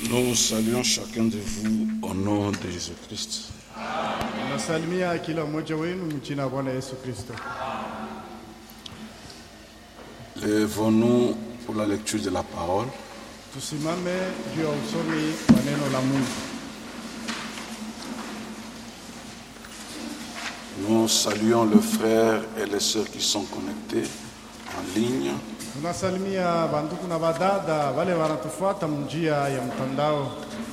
Nous saluons chacun de vous au nom de Jésus-Christ. Nasalimia kila mmoja wenu mjina la Bwana Yesu Kristo. Lèvons-nous pour la lecture de la parole. Tusimame juu ya usomi wa neno la Mungu. Nous saluons les frères et les sœurs qui sont connectés en ligne. Tunasalimia banduku na badada wale wanatufuata njia ya mtandao.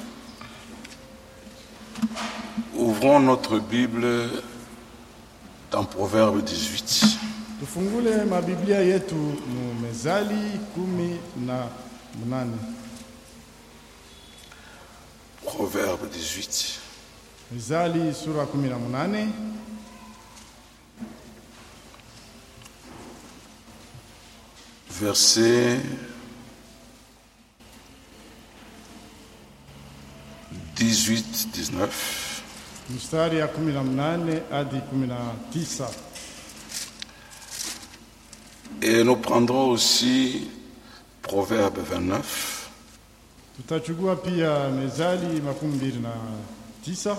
Ouvrons notre Bible dans Proverbe 18. Tufungule mabiblia yetu mu Mezali 18. Proverbe 18. Mezali sura 18. Verset 18-19. Mstari ya 18 hadi 19. Et nous prendrons aussi Proverbe 29. Tutachukua pia Mezali 29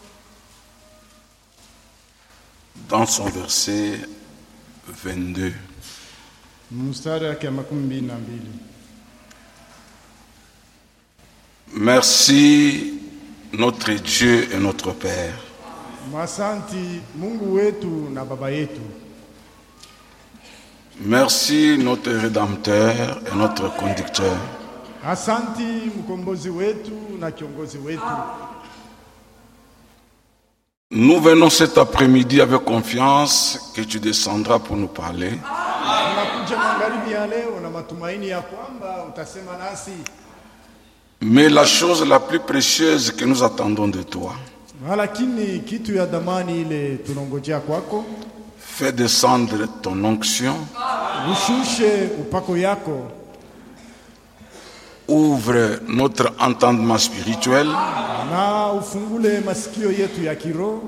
dans son verset 22. mstari yake 22. Merci notre Dieu et notre Père. Masanti Mungu wetu na baba yetu. Merci notre Rédempteur et notre Conducteur. Asanti mkombozi wetu na kiongozi wetu. Nous venons cet après-midi avec confiance que tu descendras pour nous parler. Tunakuja magharibi ya leo na matumaini ya kwamba utasema nasi. Mais la chose la plus précieuse que nous attendons de toi, Lakini kitu ya dhamani ile tunongojea kwako, fais descendre ton onction, ushushe upako yako, ouvre notre entendement spirituel, na ufungule masikio yetu ya kiroho,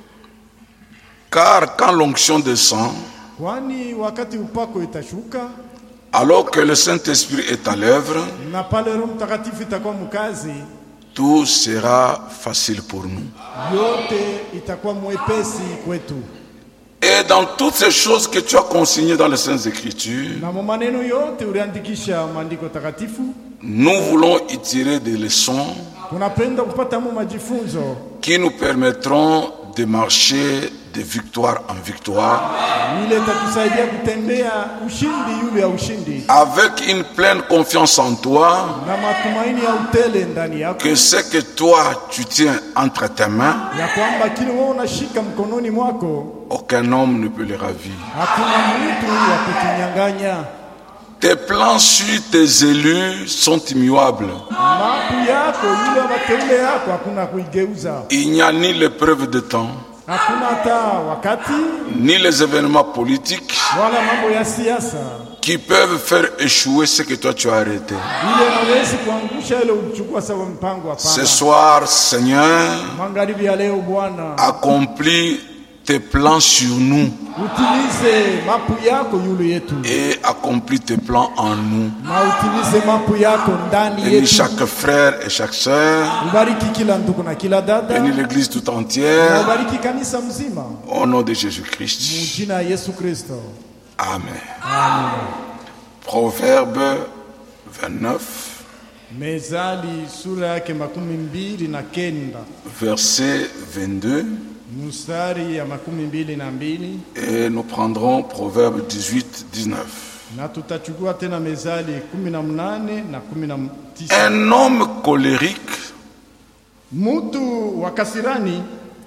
car quand l'onction descend, kwani wakati upako itashuka, alors que le Saint-Esprit est à l'œuvre, na pale Roho Mtakatifu itakuwa mkazi, tout sera facile pour nous. yote itakuwa mwepesi kwetu. Et dans toutes ces choses que tu as consignées dans les Saintes Écritures, Na maneno yote uliandikisha maandiko takatifu, nous voulons y tirer des leçons tunapenda kupata majifunzo qui nous permettront de marcher de victoire en victoire ile itatusaidia kutembea ushindi yule ya ushindi, avec une pleine confiance en toi, na matumaini ya utele ndani yako, que ce que toi tu tiens entre tes mains, ya kwamba kile wewe unashika mkononi mwako aucun homme ne peut le ravir. hakuna mtu wa kutunyang'anya. Tes plans sur tes élus sont immuables. Mapu yako yule wateule yako hakuna kuigeuza. Il n'y a ni l'épreuve de temps, Hakuna hata wakati ni les événements politiques wala mambo ya siasa qui peuvent faire échouer ce que toi tu as arrêté. ile inaweza kuangusha ile uchukua sawa mpango wa Ce Bwana. soir, Seigneur, Magharibi ya leo Bwana, accomplis tes plans sur nous utimize mapu yako yule yetu, et accomplis tes plans en nous. na utimize mapu yako ndani Bénis yetu. chaque frère et chaque sœur, Ubariki kila ndugu na kila dada, bénis l'église tout na entière, ubariki kanisa mzima au nom de Jésus-Christ. mjina ya Yesu Kristo. Amen. Amen. Proverbe 29, Mezali sura yake 29 verset 22, mstari ya 22, et nous prendrons Proverbe 18, 19. na tutachukua tena Mezali 18 na 19. Un homme colérique Mtu wa kasirani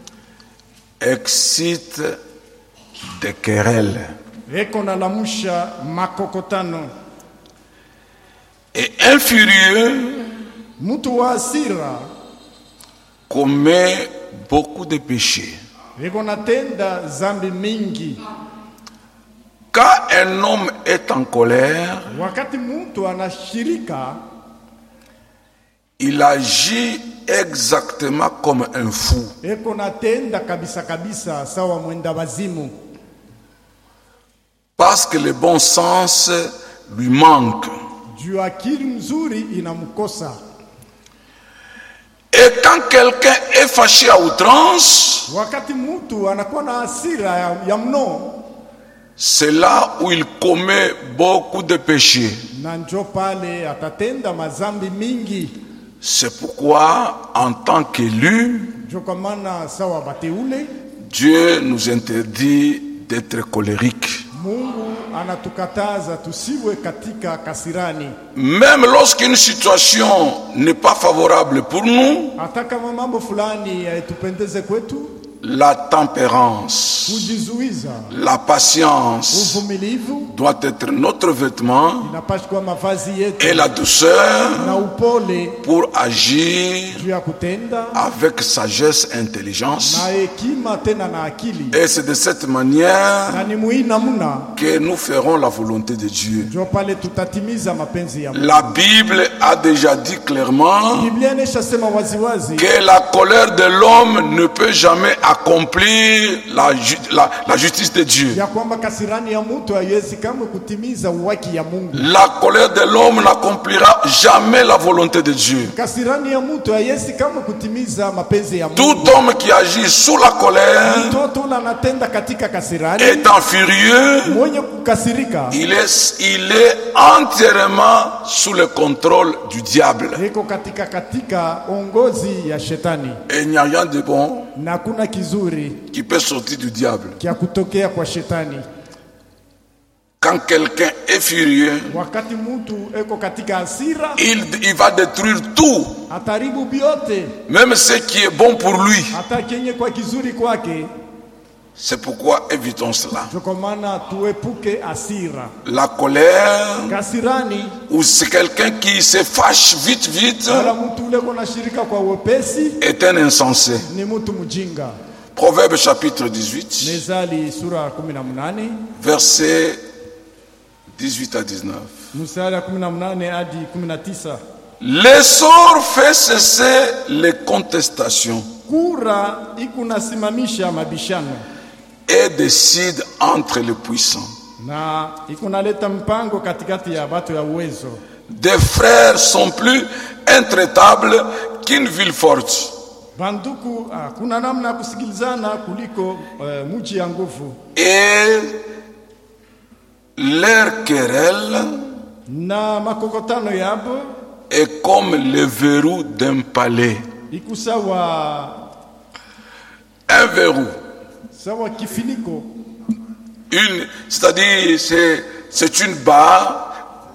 excite des querelles, eko na lamusha makokotano, et un furieux mtu wa hasira commet beaucoup de péchés. eko na tenda zambi mingi. Quand un homme est en colère, Wakati mtu anashirika il agit exactement comme un fou. eko na tenda kabisa kabisa sawa mwenda wazimu, parce que le bon sens lui manque. juu akili nzuri inamkosa. quelqu'un est fâché à outrance, wakati mtu anakuwa na hasira ya mno, c'est là où il commet beaucoup de péchés. na njo pale atatenda mazambi mingi. C'est pourquoi, en tant qu'élu, Njo kwa maana sawa bateule, Dieu nous interdit d'être colérique. Mungu anatukataza tusiwe katika kasirani. Même lorsqu'une situation n'est pas favorable pour nous, Hata kama mambo fulani haitupendeze kwetu, la tempérance, kujizuiza, la patience uvumilivu doit être notre vêtement inapaswa kuwa mavazi yetu, et la douceur na upole pour agir juu ya kutenda avec sagesse et intelligence. na hekima tena na akili. Et c'est de cette manière Na ni muhimu namna que nous ferons la volonté de Dieu. njo pale tutatimiza mapenzi ya Mungu. La Bible a déjà dit clairement Biblia inashasema waziwazi que la colère de l'homme ne peut jamais accomplir la justice de Dieu. ya kwamba kasirani ya mtu haiwezi kamwe kutimiza uwaki ya Mungu. La colère de l'homme n'accomplira jamais la volonté de Dieu. Kasirani ya mtu haiwezi kamwe kutimiza mapenzi ya Mungu. Tout homme qui agit sous la colère, Mtoto ule anatenda katika kasirani, étant furieux, mwenye kukasirika il est entièrement sous le contrôle du diable. iko katika ongozi ya shetani, Et il n'y a rien de bon na kuna kizuri qui peut sortir du diable. kia kutokea kwa shetani. Quand quelqu'un est furieux, Wakati mtu eko katika hasira, il va détruire tout, ataribu biote, même ce qui est bon pour lui. hata kenye kwa kizuri kwake. C'est pourquoi évitons cela. Kwa maana tuepuke hasira. La colère, Kasirani ou c'est quelqu'un qui se fâche vite, wala mtu ule kuna shirika kwa wepesi est un insensé. ni mtu mjinga. Proverbe chapitre 18, Mezali sura 18 versets 18 à 19. mstari 18 hadi 19. L'essor fait cesser les contestations Kura ikunasimamisha mabishano et décide entre les puissants. na ikunaleta mpango katikati ya watu ya uwezo. Des frères sont plus intraitables qu'une ville forte. Banduku, kuna namna kusikilizana kuliko mji ya nguvu. Et leur querelle Na makokotano yabo est comme le verrou d'un palais. ikusawa Un verrou. sawa kifiniko, C'est-à-dire, c'est une barre.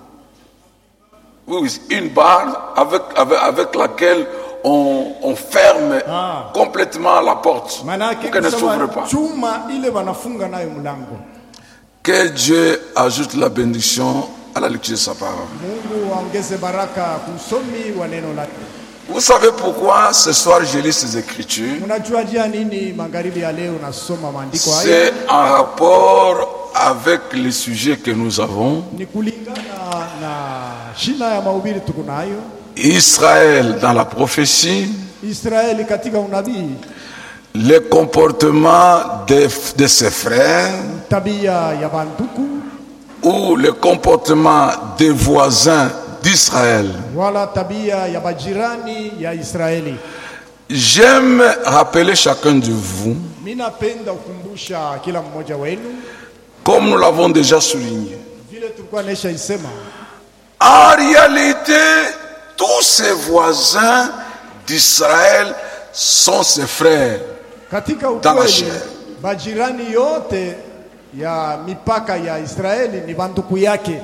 Oui, une barre avec laquelle on ferme complètement la porte pour qu'elle ne s'ouvre pas. Chuma ile wanafunga nayo mlango. Que Dieu ajoute la bénédiction à la lecture de sa parole. Mungu aongeze baraka kusomi wa neno lake. Vous savez pourquoi ce soir je lis ces écritures? Unajua jia nini magharibi ya leo nasoma maandiko haya? C'est en rapport avec les sujets que nous avons. Ni kulingana na shina ya mahubiri tuko nayo. Israël dans la prophétie, Israeli katika unabii, le comportement de ses frères tabia ya banduku ou le comportement des voisins d'Israël. wala tabia ya bajirani ya Israeli. J'aime rappeler chacun de vous, Minapenda ukumbusha kila mmoja wenu, comme nous l'avons déjà souligné. vile tulikuwa nesha isema, En réalité, tous ses voisins d'Israël sont ses frères katika dans la ukweli chair. bajirani yote ya mipaka ya Israeli ni banduku yake.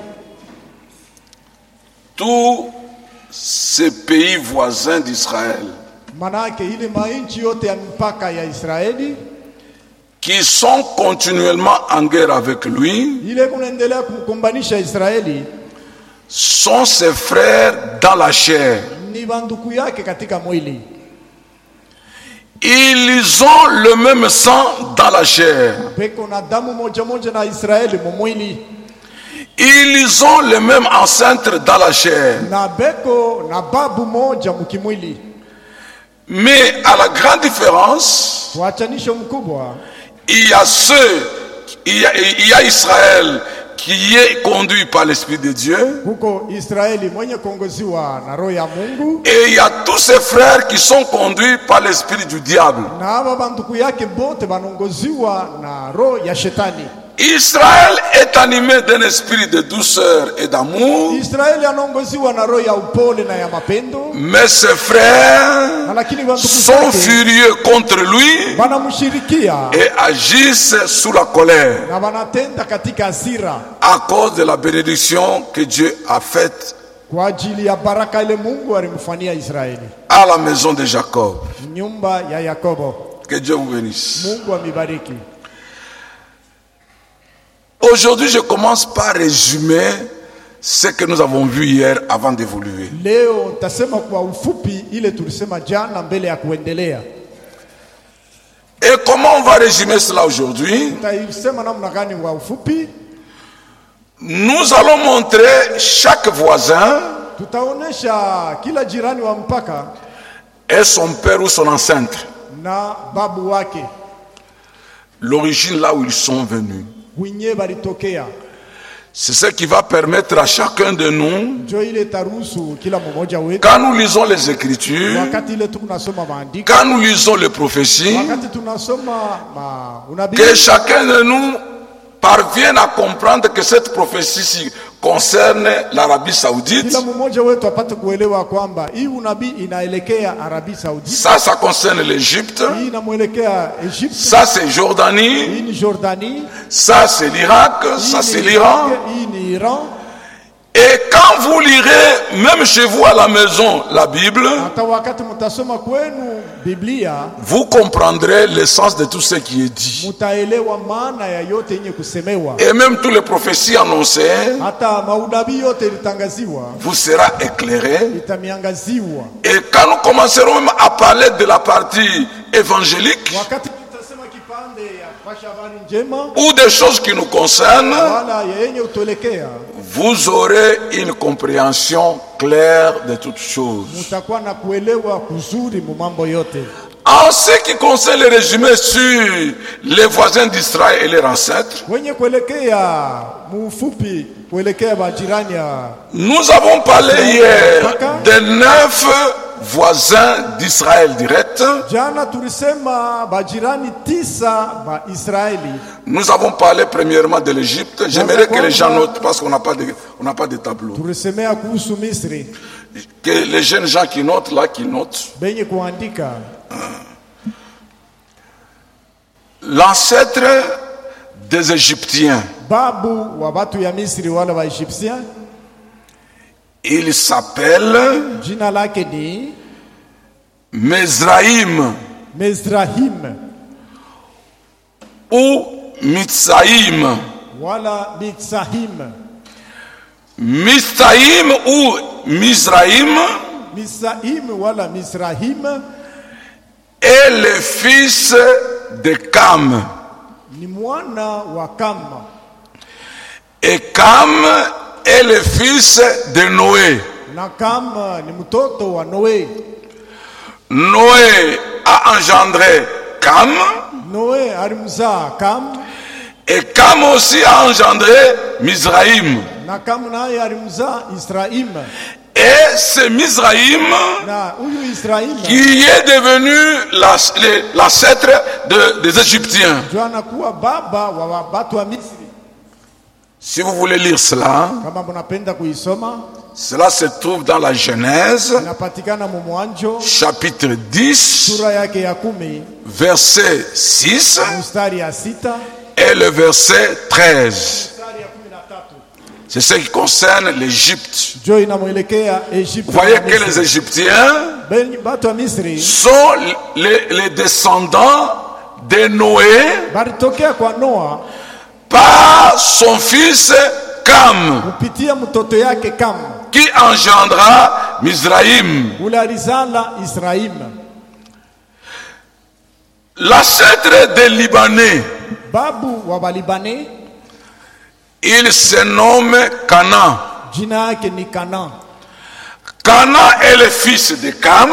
Tous ces pays voisins d'Israël Manake ile mainchi yote ya mipaka ya Israeli qui sont continuellement en guerre avec lui ile kunaendelea kumkombanisha Israeli sont ses frères dans la chair. ni banduku yake katika mwili. Ils ont le même sang dans la chair. Beko na damu moja moja na Israeli mu mwili, Ils ont le même ancêtre dans la chair. na beko na babu moja mukimwili. Mais à la grande différence, Wachanisho mkubwa, il y a Israël qui est conduit par l'Esprit de Dieu. Et il y a tous ces frères qui sont conduits par l'Esprit du diable. Israël est animé d'un esprit de douceur et d'amour. Mais ses frères sont furieux contre lui et agissent sous la colère à cause de la bénédiction que Dieu a faite à la maison de Jacob. Que Dieu vous bénisse. Aujourd'hui, je commence par résumer ce que nous avons vu hier avant d'évoluer. Et comment on va résumer cela aujourd'hui? Nous allons montrer chaque voisin et son père ou son ancêtre, l'origine là où ils sont venus. C'est ce qui va permettre à chacun de nous, quand nous lisons les Écritures, quand nous lisons les prophéties, que chacun de nous parvienne à comprendre que cette prophétie concerne l'Arabie Saoudite. Ça concerne l'Égypte. Ça c'est Jordanie. Ça c'est l'Irak. Ça c'est l'Iran. Et quand vous lirez, même chez vous à la maison, la Bible, vous comprendrez l'essence de tout ce qui est dit. Et même toutes les prophéties annoncées vous sera éclairé. Et quand nous commencerons même à parler de la partie évangélique, ou des choses qui nous concernent, vous aurez une compréhension claire de toutes choses. En ce qui concerne le résumé sur les voisins d'Israël et leurs ancêtres, nous avons parlé hier des 9 voisins d'Israël direct. Nous avons parlé premièrement de l'Égypte. J'aimerais que les gens notent parce qu'on n'a pas de tableau. Que les jeunes gens qui notent là, qui notent. L'ancêtre des Égyptiens, il s'appelle Mizraïm ou Mitzraïm. Mitzraïm ou Mizraïm est le fils de Cam. Et Cam est le fils de Noé. Noé a engendré Cam. Et Cam aussi a engendré Mizraïm. Et c'est Mizraïm qui est devenu l'ancêtre des Égyptiens. Si vous voulez lire cela, cela se trouve dans la Genèse, chapitre 10, verset 6 et le verset 13. C'est ce qui concerne l'Égypte. Vous voyez que les Égyptiens sont les descendants de Noé par son fils Cam, qui engendra Mizraïm. L'ancêtre des Libanais, il se nomme Canaan. Canaan est le fils de Cam.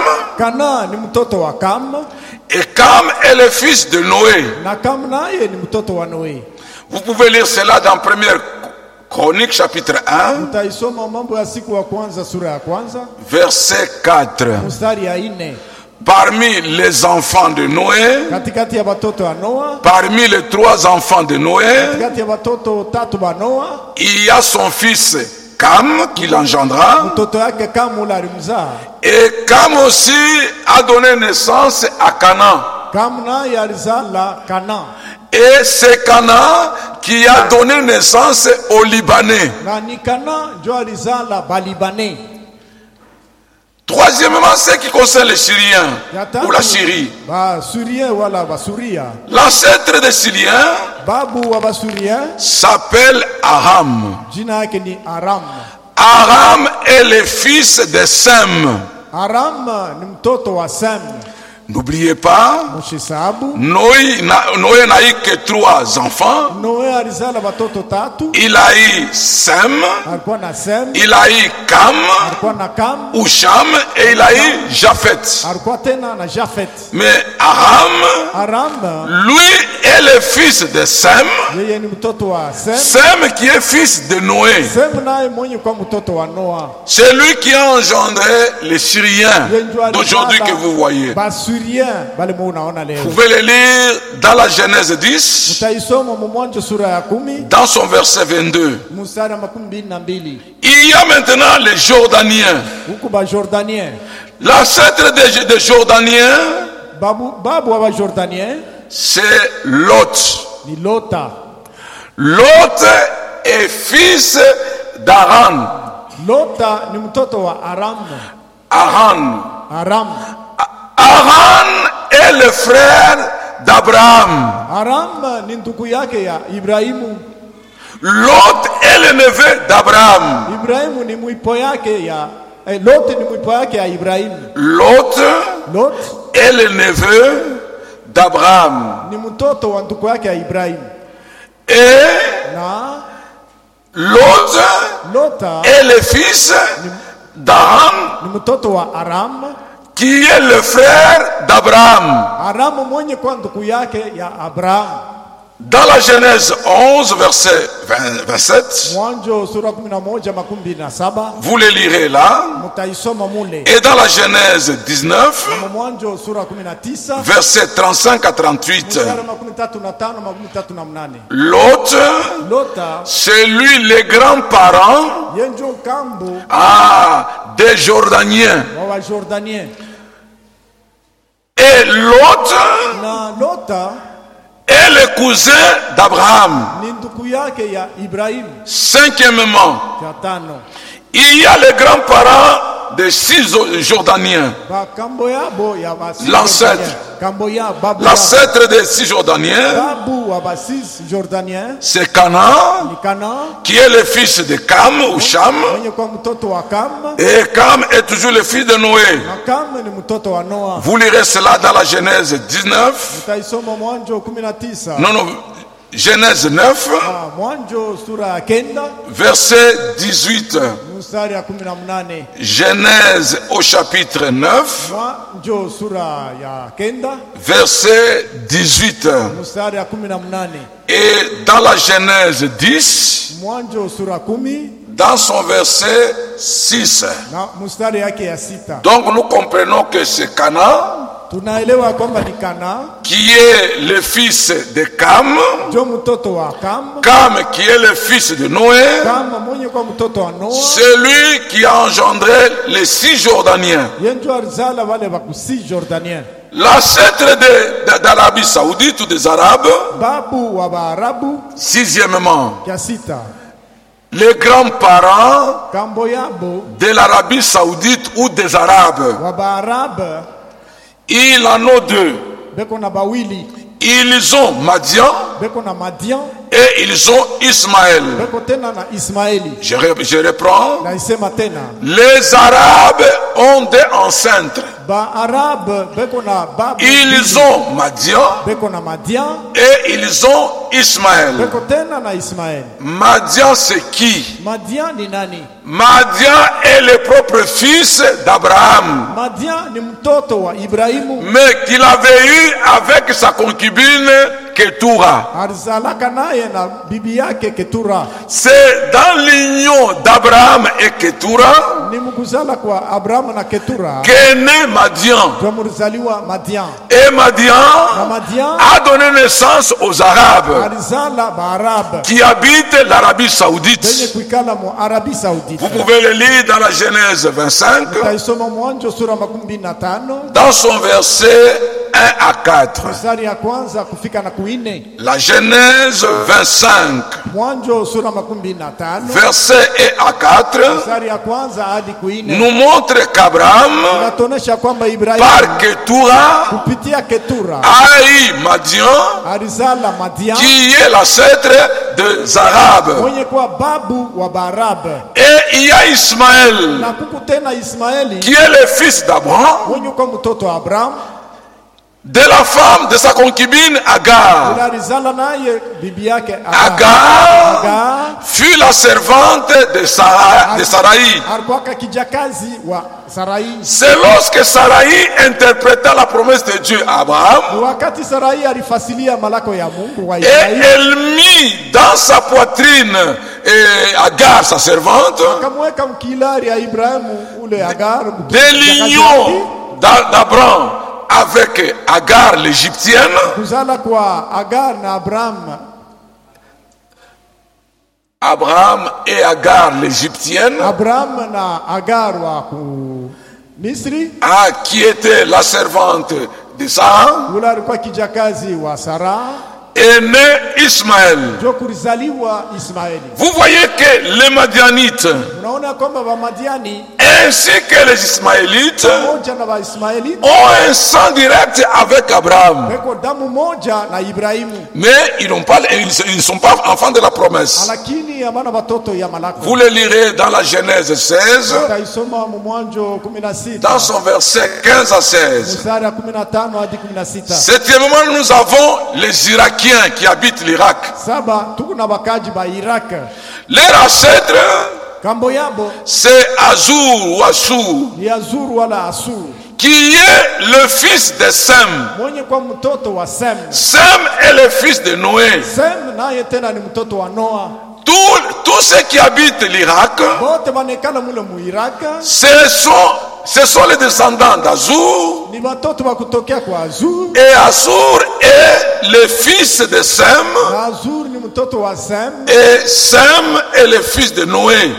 Et Cam est le fils de Noé. Vous pouvez lire cela dans 1 Chronique chapitre 1, Utaisoma Mambo ya Siku ya Kwanza sura ya kwanza verset 4. mstari ya 4. Parmi les enfants de Noé, Katikati ya watoto wa Noa, parmi les 3 enfants de Noé, katikati ya watoto 3 wa Noa, il y a son fils Cam qui l'engendra. mtoto yake Kamu alimzaa. Et Cam aussi a donné naissance à Canaan. Kamu naye alizala Kana. Et c'est Canaan qui a donné naissance aux Libanais. Na ni Kana ndio alizala Balibane. Troisièmement, ce qui concerne les Syriens ou la Syrie. Basuriens wala Basuria. L'ancêtre des Syriens Babu wa Basuria s'appelle Aram. jina yake ni Aram. Aram est le fils de Sem. Aram ni mtoto wa Sem. N'oubliez pas, Mshisabu. Noé n'a eu que 3 enfants. Noe alizala watoto 3. Il a eu Sem, Alikuwa na Sem, il a eu Cam, alikuwa na Kam, ou Cham, et il a eu Japhet. alikuwa tena na Jafet. Mais Aram, Aram lui, est le fils de Sem. yeye ni mtoto wa Sem. Sem qui est fils de Noé. Sem naye mwenye kwa mtoto wa Noa. C'est lui qui a engendré les Syriens d'aujourd'hui que vous voyez. Basuriens bali munaona leo. Vous pouvez le lire dans la Genèse 10, Utaisoma Mwanzo sura ya 10 dans son verset 22. mstari wa 22. Il y a maintenant les Jordaniens. Huko ba Jordanien. L'ancêtre des Jordaniens, Babu wa Jordanien c'est Lot. ni Lota. Lot est fils d'Aran. Lota ni mtoto wa Aram. Aram. Aran est le frère d'Abraham. Aram ni ndugu yake ya Ibrahimu. Lot est le neveu d'Abraham. Ibrahimu ni mwipo yake ya Lot ni mwipo yake ya Ibrahimu. Lot Lot est le neveu d'Abraham. ni mtoto wa ndugu yake ya Ibrahimu. Et Na Lot Lota est le fils d'Aram, ni mtoto wa Aram. qui est le frère d'Abraham. Aram mwenye kwa ndugu yake ya Abraham. Dans la Genèse 11, verset 27, Mwanzo sura 11:27 vous le lirez là. mutaisoma mule. Et dans la Genèse 19, Mwanzo sura 19 verset 35 à 38, mstari 35-38. Lot, Lota c'est lui le grand-parent yenjo kambo des Jordaniens. wa Jordanien. Et Lot Na Lota est le cousin d'Abraham. ni ndugu yake ya Ibrahim. Cinquièmement, Cha tano il y a les grands-parents des 6 Jordaniens. ba kambo yabo ya basi L'ancêtre. kambo ya babu L'ancêtre des 6 Jordaniens, babu wa basi Jordanien c'est Canaan, ni Kana qui est le fils de Cam ou Cham. mwenye kwa mtoto wa Kam. Et Cam est toujours le fils de Noé. Na Kam ni mtoto wa Noa. Vous lirez cela dans la Genèse 19. Utaisoma Mwanzo 19. Non, Genèse 9, Mwanzo sura ya 9 verset 18. mstari ya 18. Genèse au chapitre 9, Mwanzo sura ya 9 verset 18. mstari ya 18. Et dans la Genèse 10, Mwanzo sura 10 dans son verset 6. na mstari yake ya 6. Donc nous comprenons que c'est Canaan Tunaelewa kwamba ni Kana qui est le fils de Cam, ndio mtoto wa Kam. Cam qui est le fils de Noé. Kama mwenye kwa mtoto wa Noa. C'est lui qui a engendré les 6 Jordaniens. Yenjo alizala wale bakusi Jordanien. L'ancêtre d'Arabie Saoudite ou des Arabes. Babu wa Baarabu. Sixièmement, Kia 6 les grands-parents kambo yabo de l'Arabie Saoudite ou des Arabes. wa Baarabu Il en a 2. beko na bawili. Ils ont Madian Beko na Madian et ils ont Ismaël. beko tena na Ismaeli. Je reprends. Na isema tena Les Arabes ont des ancêtres. Baarabu beko na babu. Ils ont Madian Beko na Madian et ils ont Ismaël. Madian c'est qui? Madian est le propre fils d'Abraham. Mais qu'il avait eu avec sa concubine Ketura. C'est dans l'union d'Abraham et Ketura qu'est né Madian. Et Madian a donné naissance aux Arabes qui habitent l'Arabie Saoudite. Vous pouvez le lire dans la Genèse 25, dans son verset 1 à 4. La Genèse 25, verset 1 à 4, nous montre qu'Abraham, par Ketura, a eu Madian, qui est l'ancêtre des Arabes. Et il y a Ismaël, qui est le fils d'Abraham, de la femme de sa concubine Agar. Agar fut la servante de Sarai. C'est lorsque Sarai interpréta la promesse de Dieu à Abraham et elle mit dans sa poitrine Agar, sa servante, des lignons d'Abraham avec Agar l'égyptienne. Abraham et Agar l'égyptienne, qui était la servante de Sarah, est né Ismaël. Vous voyez que les Madianites ainsi que les Ismaélites ont un sang direct avec Abraham. Mais ils ne sont pas enfants de la promesse. Vous le lirez dans la Genèse 16, dans son verset 15 à 16. Septièmement, nous avons les Irakiens qui habitent l'Irak. Leur ancêtre, c'est Azur ou Assur, qui est le fils de Sem. Sem est le fils de Noé. Tous ceux qui habitent l'Irak, ce sont les descendants d'Azur. Et Azur est le fils de Sem. Et Sem est le fils de Noé.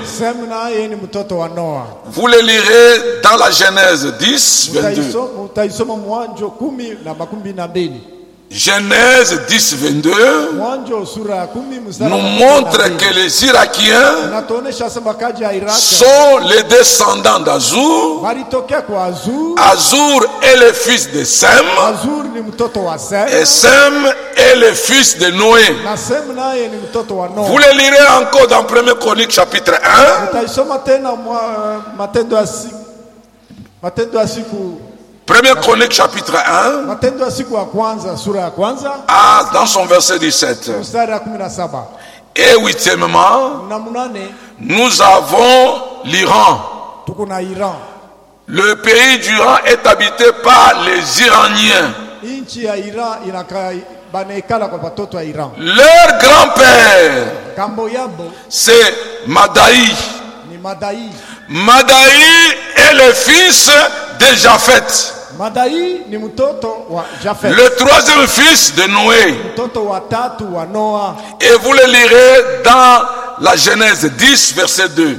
Vous le lirez dans la Genèse 10, 22. Genèse 10, 22 nous montre que les Irakiens sont les descendants d'Azur. Azur est le fils de Sem. Et Sem est le fils de Noé. Vous le lirez encore dans 1 Chronique chapitre 1. 1 Chronique chapitre 1, dans son verset 17. Et huitièmement, nous avons l'Iran. Le pays d'Iran est habité par les Iraniens. Leur grand-père, c'est Madaï. Madaï est le fils de Japhet. Le troisième fils de Noé. Et vous le lirez dans la Genèse 10, verset 2.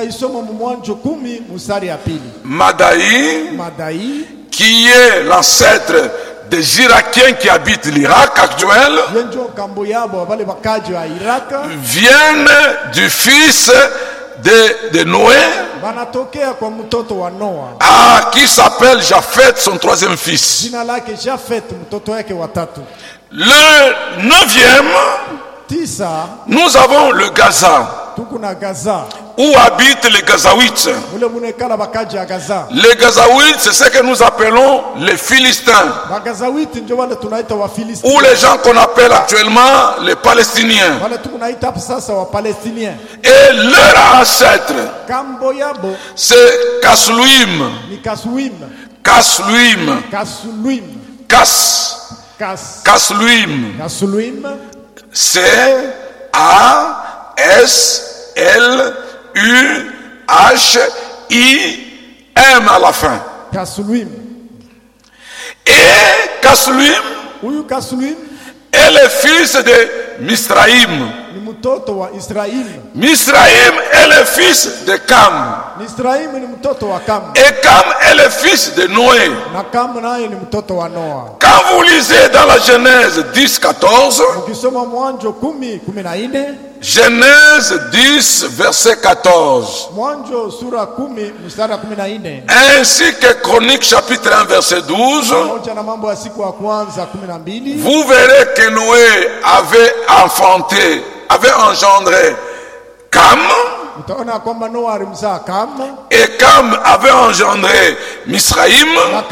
Madaï, qui est l'ancêtre des Irakiens qui habitent l'Irak actuel, viennent du fils de Noé, qui s'appelle Japhet, son troisième fils. Le 9e nous avons le Gaza, où habitent les Gazaouites. Les Gazaouites, c'est ce que nous appelons les Philistins, ou les gens qu'on appelle actuellement les Palestiniens. Et leur ancêtre, c'est Kasluim. C'est A-S-L-U-H-I-M à la fin. Et Kasluim est le fils de Misraïm. Misraïm est le fils de Cam. Et Cam est le fils de Noé. Quand vous lisez dans la Genèse 10-14, Genèse 10, verset 14, ainsi que Chronique chapitre 1, verset 12, vous verrez que Noé avait engendré Cam, et Cam avait engendré Misraïm,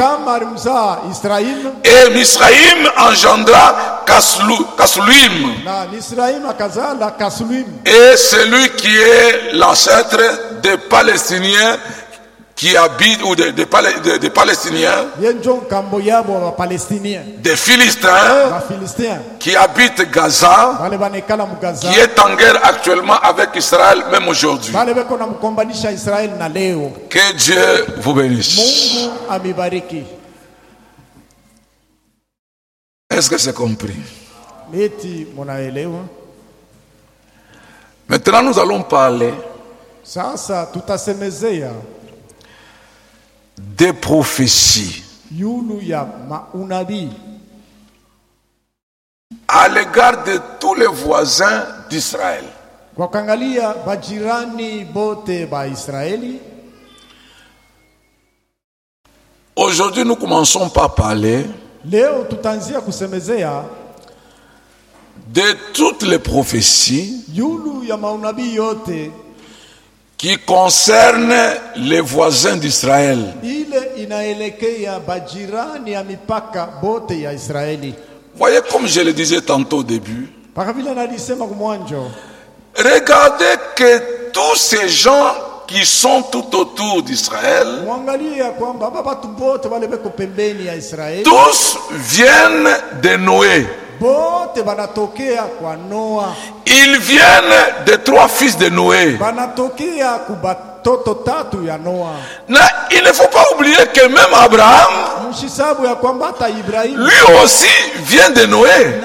et Misraïm engendra Kasluim, et celui qui est l'ancêtre des Palestiniens qui habitent, ou des Palestiniens, des Philistins qui habitent Gaza, qui est en guerre actuellement avec Israël, même aujourd'hui. Que Dieu vous bénisse. Est-ce que c'est compris? Maintenant, nous allons parler des prophéties à l'égard de tous les voisins d'Israël. Aujourd'hui, nous commençons par parler de toutes les prophéties qui concerne les voisins d'Israël. Voyez, comme je le disais tantôt au début, regardez que tous ces gens qui sont tout autour d'Israël, tous viennent de Noé. Ils viennent des trois fils de Noé. Il ne faut pas oublier que même Abraham, lui aussi vient de Noé.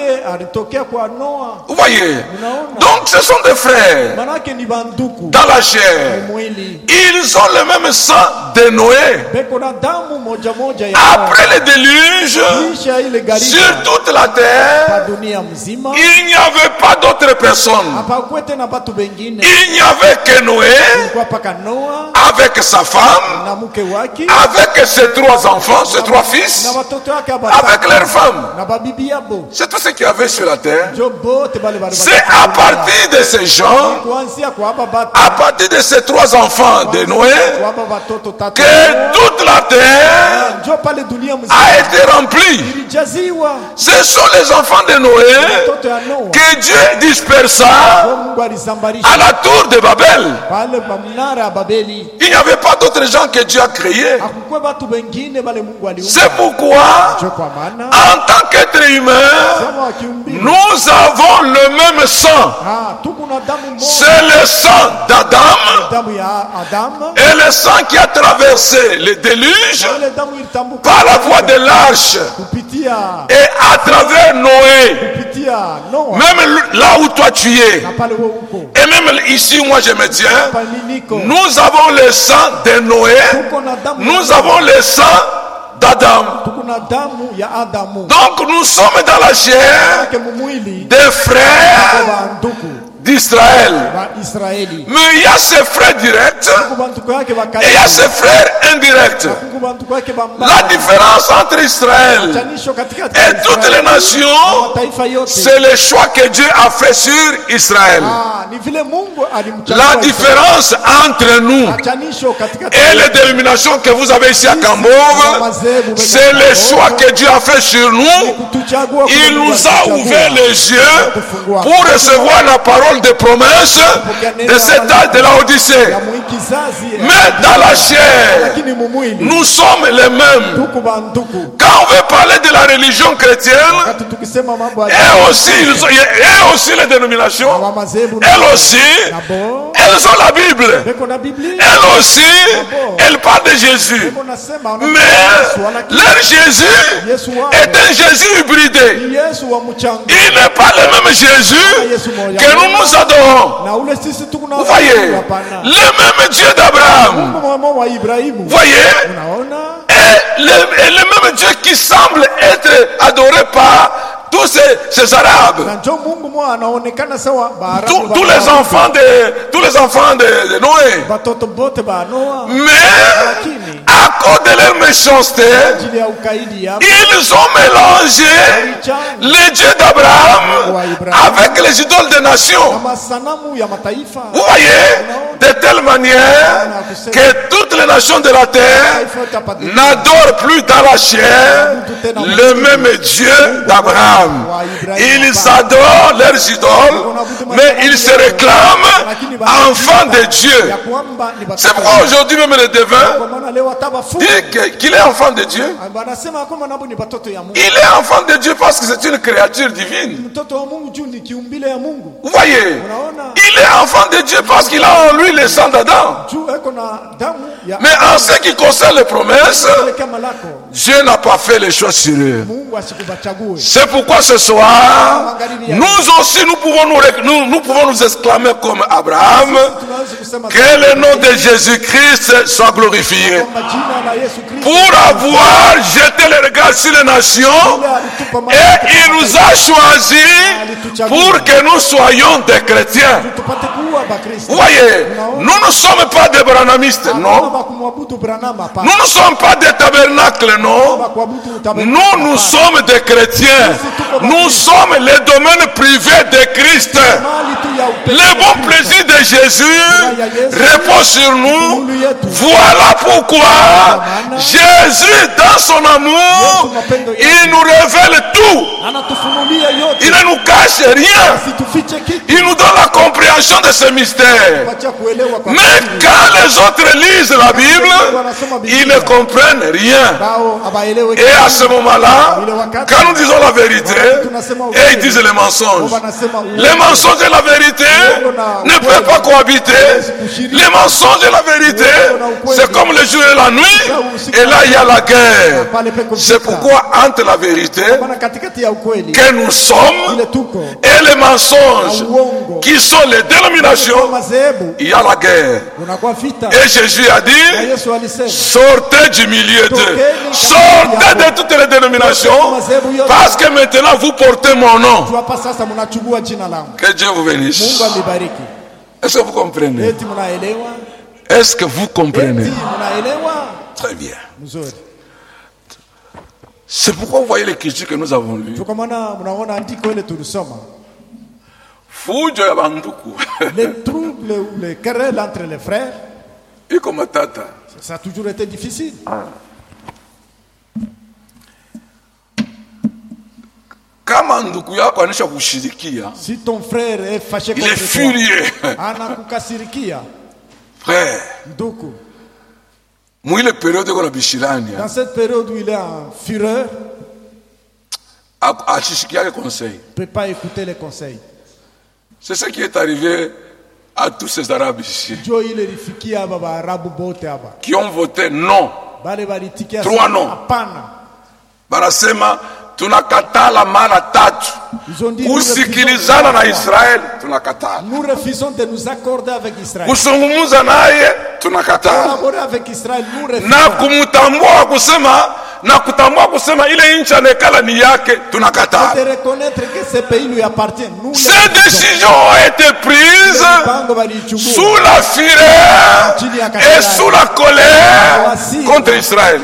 Vous voyez? Donc ce sont des frères dans la chair. Ils ont le même sang de Noé. Après le déluge, sur toute la terre, il n'y avait pas d'autres personnes. Il n'y avait que Noé, avec sa femme, avec ses trois enfants, ses trois fils, avec leurs femmes. C'est tout ce qu'il y avait sur la terre. C'est à partir de ces gens, à partir de ces trois enfants de Noé, que toute la terre a été remplie. Ce sont les enfants de Noé que Dieu dispersa à la tour de Babel. Il n'y avait pas d'autres gens que Dieu a créés. C'est pourquoi, en tant qu'être humain, nous avons le même sang. C'est le sang d'Adam et le sang qui a traversé le déluge par la voie de l'arche et à travers Noé. Même là où toi tu es, et même ici moi je me tiens, nous avons le sang de Noé, nous avons le sang d'Adam. Donc nous sommes dans la chair des frères d'Israël. Mais il y a ses frères directs et il y a ses frères indirects. La différence entre Israël et toutes les nations, c'est le choix que Dieu a fait sur Israël. La différence entre nous et les dénominations que vous avez ici à Kambove, c'est le choix que Dieu a fait sur nous. Il nous a ouvert les yeux pour recevoir la parole de promesse de cet âge de la Odyssée. Mais dans la chair, nous sommes les mêmes. Quand on veut parler de la religion chrétienne, et aussi les dénominations, elles aussi, elles ont la Bible. Elles aussi, elles parlent de Jésus. Mais leur Jésus est un Jésus hybridé. Il n'est pas le même Jésus que nous adorons. Vous voyez, le même Dieu d'Abraham. Vous voyez, et le même Dieu qui semble être adoré par tous ces Arabes, tous les enfants de Noé. Mais à cause de leur méchanceté, ils ont mélangé les dieux d'Abraham avec les idoles des nations. Vous voyez, de telle manière que toutes les nations de la terre n'adorent plus dans la chair le même Dieu d'Abraham. Ils adorent leurs idoles, mais ils se réclament enfants de Dieu. C'est pourquoi aujourd'hui même les devins disent qu'il est enfant de Dieu. Il est enfant de Dieu parce que c'est une créature divine. Vous voyez, il est enfant de Dieu parce qu'il a en lui le sang d'Adam. Mais en ce qui concerne les promesses, Dieu n'a pas fait les choix sur eux. C'est pourquoi ce soir, nous aussi nous pouvons nous exclamer comme Abraham, que le nom de Jésus-Christ soit glorifié. Pour avoir jeté le regard sur les nations, et il nous a choisis pour que nous soyons des chrétiens. Vous voyez, nous ne sommes pas des branhamistes, non. Nous ne sommes pas des tabernacles, non. Nous sommes des chrétiens. Nous sommes les domaines privés de Christ. Le bon plaisir de Jésus repose sur nous. Voilà pourquoi Jésus, dans son amour, il nous révèle tout. Il ne nous cache rien. Il nous donne la compréhension de ce mystère. Mais quand les autres lisent la Bible, ils ne comprennent rien. Et à ce moment-là, quand nous disons la vérité, et ils disent les mensonges. Les mensonges et la vérité ne peuvent pas cohabiter. Les mensonges et la vérité, c'est comme le jour et la nuit, et là il y a la guerre. C'est pourquoi entre la vérité que nous sommes et les mensonges qui sont les dénominations, il y a la guerre. Et Jésus a dit, sortez du milieu d'eux, sortez de toutes les dénominations, parce que maintenant vous portez mon nom. Que Dieu vous bénisse. Est-ce que vous comprenez? Est-ce que vous comprenez? Très bien. C'est pourquoi vous voyez les critiques que nous avons lues. Les troubles ou les querelles entre les frères, ça a toujours été difficile. Si ton frère est fâché contre toi, il est furieux. Frère, dans cette période où il est en fureur, il ne peut pas écouter les conseils. C'est ce qui est arrivé à tous ces Arabes ici qui ont voté non. 3 non. Barasema tunakatala mara tatu kusikilizana na Israeli, tunakatala. Nous refusons de nous accorder avec Israël. Kusungumuza naye tunakatala. Collaborer avec Israël, nous refusons. Na kumutambua kusema na kutambua kusema ile nchi anekala ni yake, tunakataa. De reconnaître que ce pays lui appartient. Nous ces décisions ont été prises sous la fureur et sous la colère contre Israël.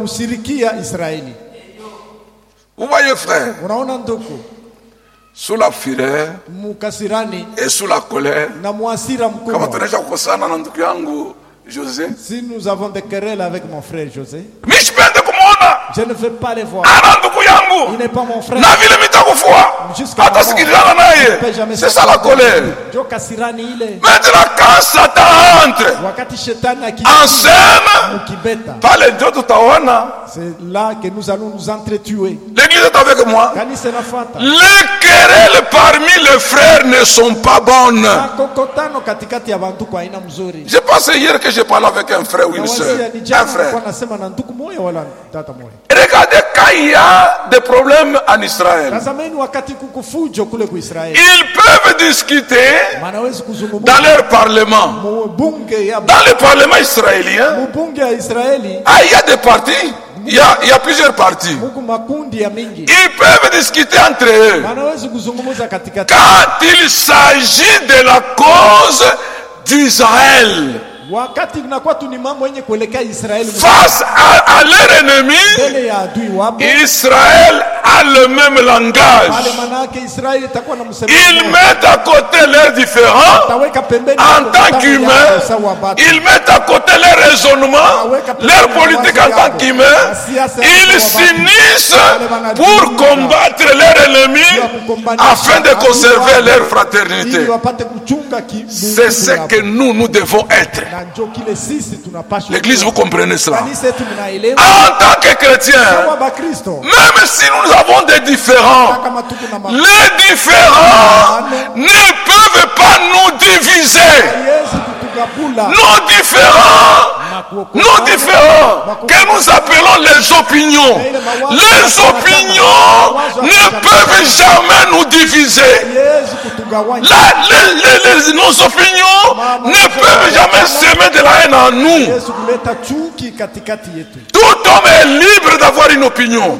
Vous voyez, frère, sous la fureur et sous la colère, kama tunaisha kukosana na ndugu yangu José, si nous avons des querelles avec mon frère José, je ne veux pas les voir. Il n'est pas mon frère. C'est ça la colère. Maintenant, quand Satan entre en scène, par les dieux, c'est là que nous allons nous entretuer. L'église est avec moi. Les querelles parmi les frères ne sont pas bonnes. Je pensais hier que j'ai parlé avec un frère ou une soeur. Un frère. Regardez quand il y a des problèmes en Israël. Ils peuvent discuter dans leur parlement. Dans le parlement israélien, il y a des partis. Il y a plusieurs partis. Ils peuvent discuter entre eux. Quand il s'agit de la cause d'Israël, face à leur ennemi, Israël a le même langage. Ils mettent à côté leurs différends en tant qu'humains. Ils mettent à côté leurs raisonnements, leur politique en tant qu'humains. Ils s'unissent pour combattre leur ennemi afin de conserver leur fraternité. C'est ce que nous devons être. L'église, vous comprenez cela? En tant que chrétiens, même si nous avons des différends, les différends ne peuvent pas nous diviser. Nos différents que nous appelons les opinions ne peuvent jamais nous diviser. Nos opinions ne peuvent jamais semer de la haine en nous. Tout homme est libre d'avoir une opinion.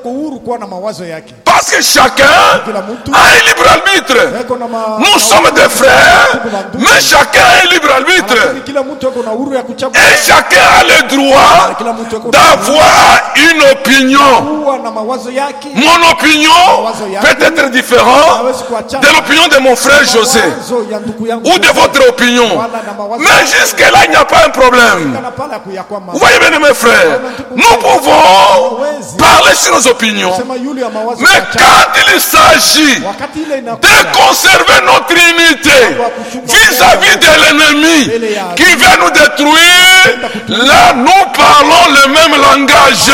Parce que chacun a un libre arbitre. Nous sommes des frères, mais chacun a un libre arbitre. Et chacun a le droit d'avoir une opinion. Mon opinion peut être différente de l'opinion de mon frère José ou de votre opinion. Mais jusque-là, il n'y a pas un problème. Vous voyez bien, mes frères, nous pouvons parler sur nos opinions. Mais quand il s'agit de conserver notre unité vis-à-vis de l'ennemi qui veut nous détruire, là nous parlons le même langage.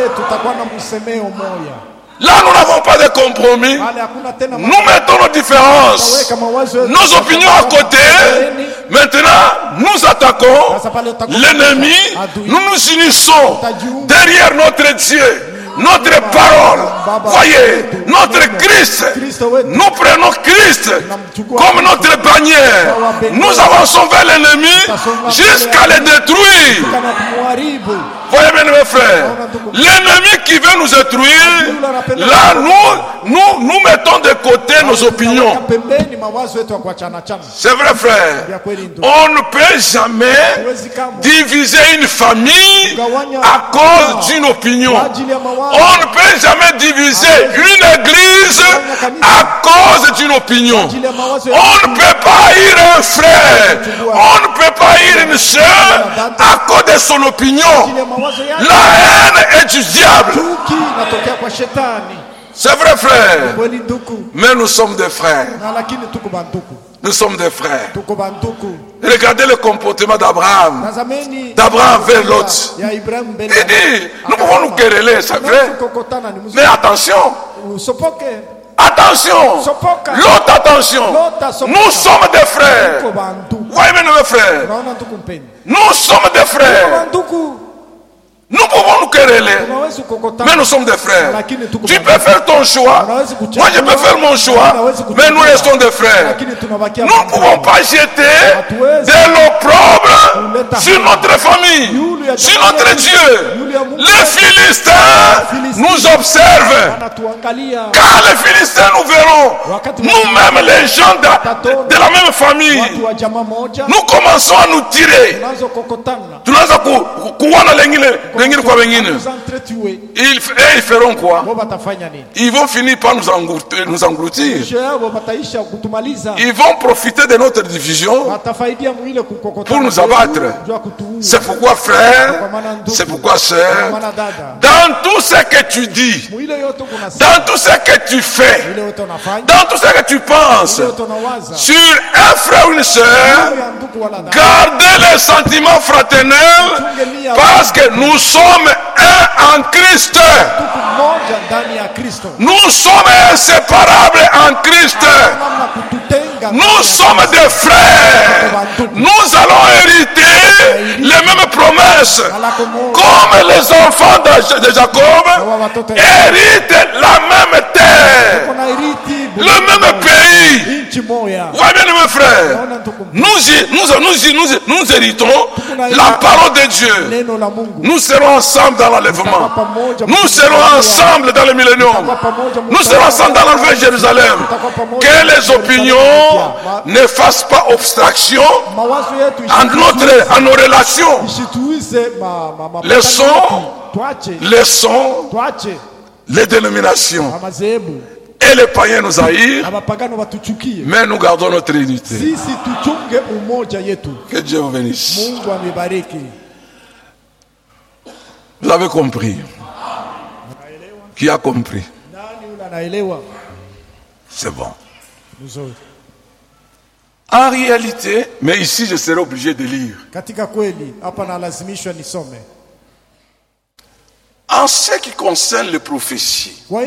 Là, nous n'avons pas de compromis. Nous mettons nos différences, nos opinions à côté. Maintenant, nous attaquons l'ennemi. Nous nous unissons derrière notre Dieu. Notre parole, voyez, notre Christ, nous prenons Christ comme notre bannière. Nous avançons vers l'ennemi jusqu'à le détruire. Voyez bien mes frères, l'ennemi qui veut nous détruire, là nous mettons de côté nos opinions. C'est vrai frère, on ne peut jamais diviser une famille à cause d'une opinion. On ne peut jamais diviser une église à cause d'une opinion. On ne peut pas haïr un frère, on ne peut pas haïr une sœur à cause de son opinion. La haine est du diable. C'est vrai frère, mais nous sommes des frères. Nous sommes des frères. Regardez le comportement d'Abraham. D'Abraham vers l'autre. Il dit, nous pouvons nous quereller, c'est vrai. Mais attention. Attention. L'autre attention. Nous sommes des frères. Voyez mes frères. Nous sommes des frères. Nous pouvons nous quereller, mais nous sommes des frères. Tu peux faire ton choix, moi je peux faire mon choix, mais nous restons des frères. Nous ne pouvons pas jeter de l'opprobre sur notre famille, sur notre Dieu. Les Philistins nous observent. Quand les Philistins nous verront, nous-mêmes les gens de la même famille, nous commençons à nous tirer. Ils feront quoi? Ils vont finir par nous engloutir. Ils vont profiter de notre division pour nous abattre. C'est pourquoi frère, c'est pourquoi sœur, dans tout ce que tu dis, dans tout ce que tu fais, dans tout ce que tu penses sur un frère ou une sœur, gardez les sentiments fraternels parce que nous sommes un en Christ. Nous sommes inséparables en Christ. Nous sommes des frères. Nous allons hériter les mêmes promesses. Comme les enfants de Jacob héritent la même terre, le même pays. Voyez bien mes frères, nous héritons la parole de Dieu. Nous serons ensemble dans l'enlèvement. Nous serons ensemble dans le millénium. Nous serons ensemble dans la Nouvelle Jérusalem. Que les opinions ne fassent pas obstruction à nos relations. Laissons les dénominations et les païens nous haïr, mais nous gardons notre unité. Que Dieu vous bénisse. Vous avez compris? Qui a compris? C'est bon. En réalité, mais ici je serai obligé de lire. En ce qui concerne les prophéties. Donc,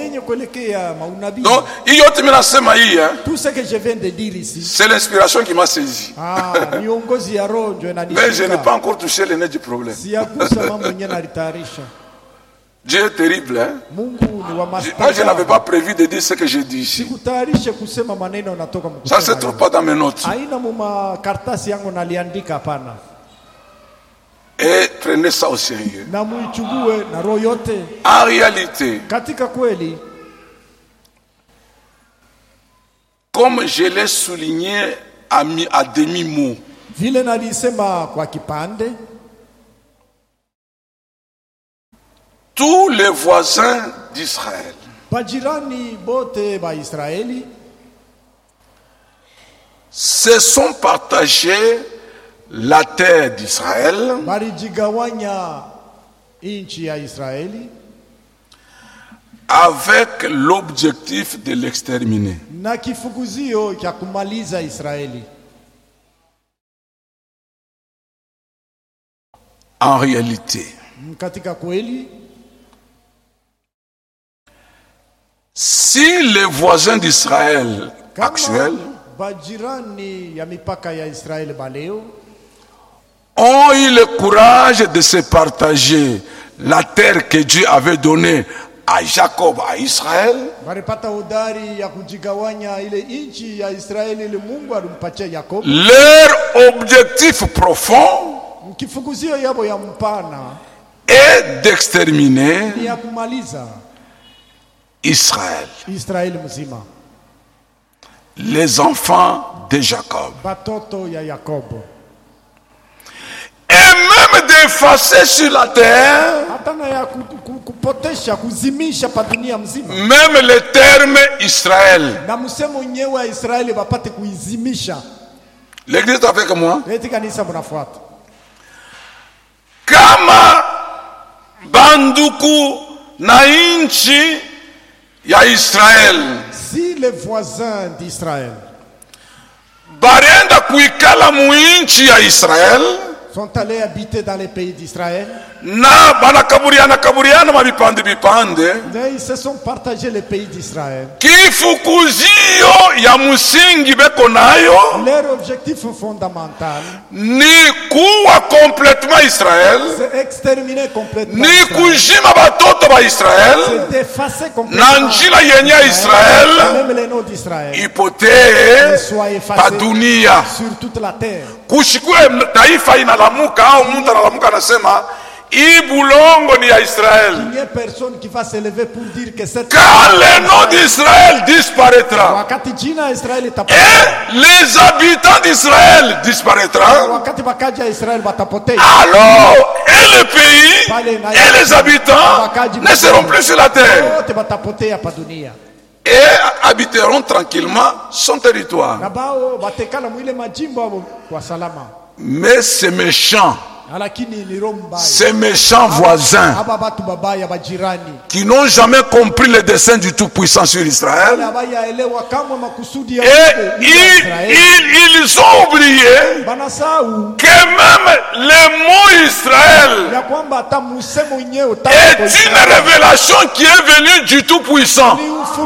tout ce que je viens de dire ici, c'est l'inspiration qui m'a saisi. Mais je n'ai pas encore touché le nez du problème. Dieu est terrible, hein? Moi, je n'avais pas prévu de dire ce que j'ai dit ici. Ça ne se trouve pas dans mes notes. Et prenez ça au sérieux. En réalité, comme je l'ai souligné à demi-mot, tous les voisins d'Israël se sont partagés la terre d'Israël avec l'objectif de l'exterminer. En réalité, si les voisins d'Israël actuels ont eu le courage de se partager la terre que Dieu avait donnée à Jacob, à Israël, leur objectif profond est d'exterminer Israël, les enfants de Jacob, et même d'effacer sur la terre même le terme Israël. L'église est avec moi. Kama banduku na inchi ya Israël, si les voisins d'Israël barenda kuikala mu inchi ya Israël, sont allés habiter dans les pays d'Israël, Ils se sont partagés les pays d'Israël. Leur objectif fondamental, c'est exterminer complètement Israël, c'est d'effacer complètement Israël, même les noms d'Israël, soit effacés sur toute la terre. Il n'y a personne qui va se lever pour dire que c'est quand le nom d'Israël disparaîtra et les habitants d'Israël disparaîtront, alors et le pays et les habitants ne seront plus sur la terre et habiteront tranquillement son territoire. Mais ces méchants voisins qui n'ont jamais compris le dessein du Tout-Puissant sur Israël, et ils ont oublié que même le mot Israël est une révélation qui est venue du Tout-Puissant.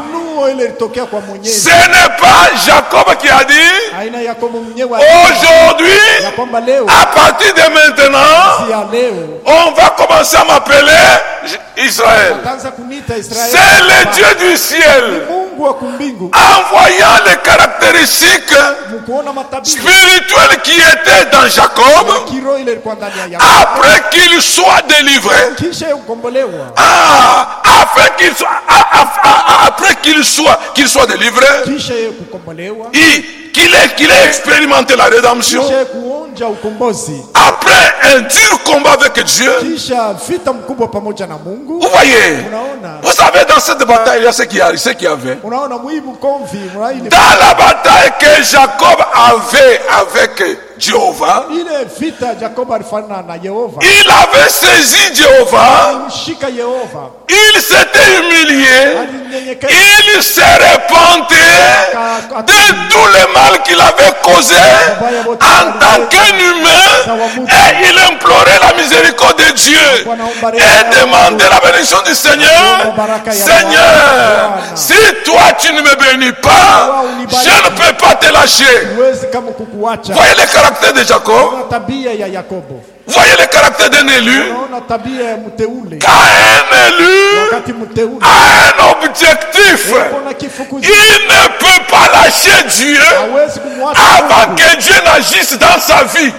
Ce n'est pas Jacob qui a dit aujourd'hui, à partir de maintenant, on va commencer à m'appeler Israël. C'est le Dieu du ciel envoyant les caractéristiques spirituelles qui étaient dans Jacob après qu'il soit délivré, après qu'il soit délivré, qu'il ait expérimenté la rédemption, après un dur combat avec Dieu. Vous voyez, vous savez, dans cette bataille, il y a ce qu'il y avait. Dans la bataille que Jacob avait avec Jéhovah, il avait saisi Jéhovah, il s'était humilié, il s'est repenti de tout le mal qu'il avait causé en tant qu'humain, et il implorait la miséricorde de Dieu et demandait la bénédiction du Seigneur. Seigneur, si toi tu ne me bénis pas, je ne peux pas te lâcher. Voyez le caractère de Jacob. Voyez le caractère d'un élu. Quand un élu a un objectif, il ne peut pas lâcher Dieu avant que Dieu n'agisse dans sa vie.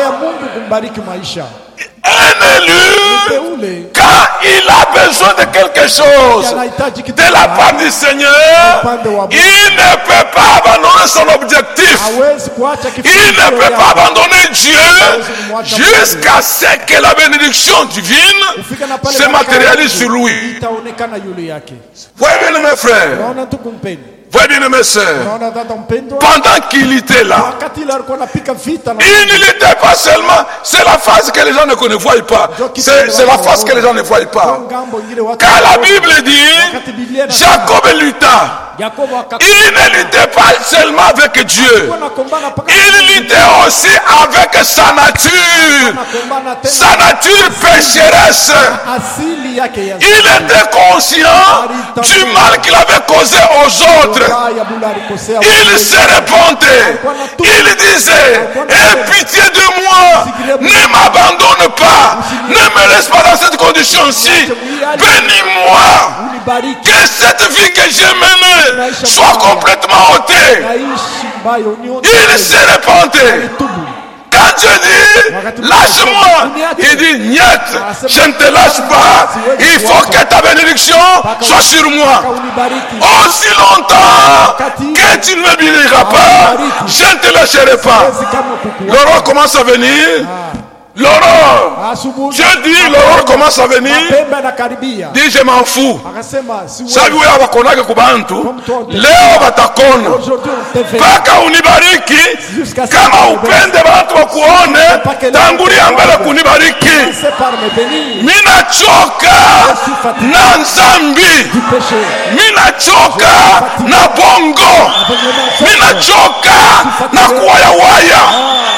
Un élu, quand il a besoin de quelque chose de la part du Seigneur, il ne peut pas abandonner son objectif. Il ne peut pas abandonner Dieu jusqu'à ce que la bénédiction divine se matérialise sur lui. Voyez bien mes frères, voyez bien mes sœurs, pendant qu'il était là, il ne l'était pas seulement, c'est la phase que les gens ne voient pas, c'est la phase que les gens ne voient pas. Car la Bible dit, Jacob lutta. Il ne luttait pas seulement avec Dieu, il luttait aussi avec sa nature pécheresse. Il était conscient du mal qu'il avait causé aux autres. Il se repentait, il disait, aie pitié de moi, ne m'abandonne pas, ne me laisse pas dans cette condition-ci, bénis-moi, que cette vie que j'ai menée soit complètement ôtée. Il se repentait. Quand Dieu dit, lâche-moi, il dit, niet, je ne te lâche pas, il faut que ta bénédiction soit sur moi. Aussi longtemps que tu ne me béniras pas, je ne te lâcherai pas. L'aurore commence à venir. L'aurore, Dieu dit, l'aurore commence à venir. Dis, je m'en fous. Sabi wewe wakonage kubantu, leo watakona. Paka unibariki, kama upende watu wakuone, tangulia mbele kunibariki. Mina choka na nzambi, mina choka na bongo, mina choka na kuwayawaya.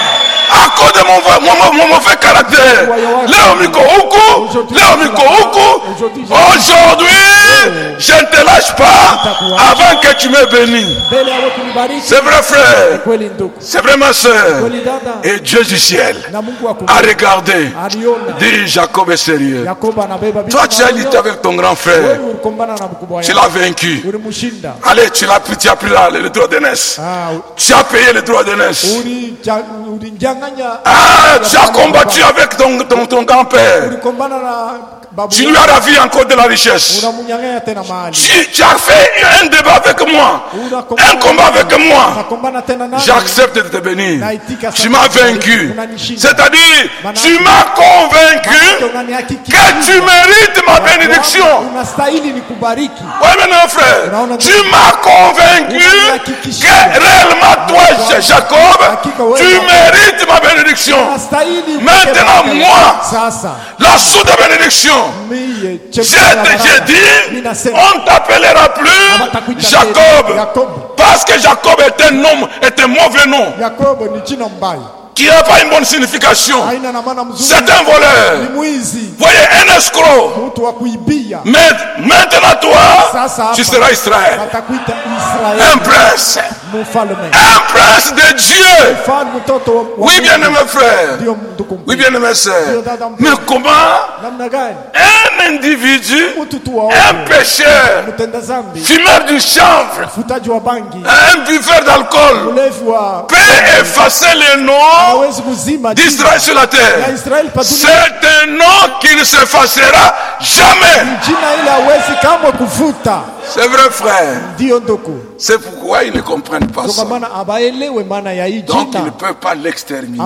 à cause de mon mauvais caractère. Aujourd'hui, je ne te lâche pas avant que tu me bénisses. C'est vrai, frère. C'est vrai, ma soeur. Et Dieu du ciel a regardé. Dit Jacob est sérieux. Toi, tu as lutté avec ton grand frère. Tu l'as vaincu. Allez, tu as pris le droit d'aînesse. Tu as payé le droit d'aînesse. Tu as combattu avec ton grand-père. Tu lui as ravi encore de la richesse. Tu as fait un débat avec moi, un combat avec moi. J'accepte de te bénir. Tu m'as vaincu. C'est-à-dire, tu m'as convaincu que tu mérites ma bénédiction. Oui, maintenant, frère, tu m'as convaincu que réellement, toi, Jacob, tu mérites ma bénédiction. Maintenant, moi, la source de bénédiction, j'ai dit, on ne t'appellera plus Jacob, parce que Jacob est un mauvais nom qui n'a pas une bonne signification. C'est un voleur. Voyez, un escroc. Mais maintenant toi, tu seras Israël. Un prince. Un prince de Dieu. Oui, bien-aimé frère. Oui, bien-aimé sœur. Mais comment un individu, un pécheur, fumeur du chanvre, un buveur d'alcool peut effacer les noms d'Israël sur la terre? C'est un nom qui ne s'effacera jamais. C'est vrai, frère. C'est pourquoi ils ne comprennent pas ça. Donc ils ne peuvent pas l'exterminer.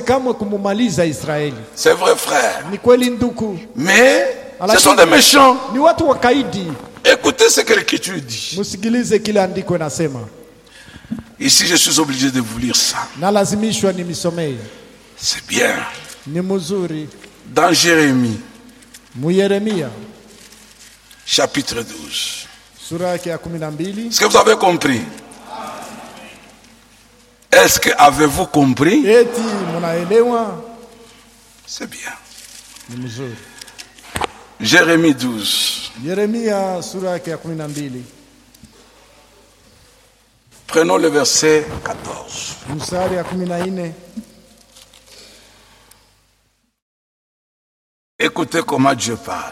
C'est vrai, frère. Mais ce sont des méchants. Écoutez ce que l'Écriture dit. Ici, je suis obligé de vous lire ça. C'est bien. Dans Jérémie, chapitre 12. Est-ce que vous avez compris? Est-ce que avez-vous compris? C'est bien. Jérémie 12. Prenons le verset 14. Écoutez comment Dieu parle.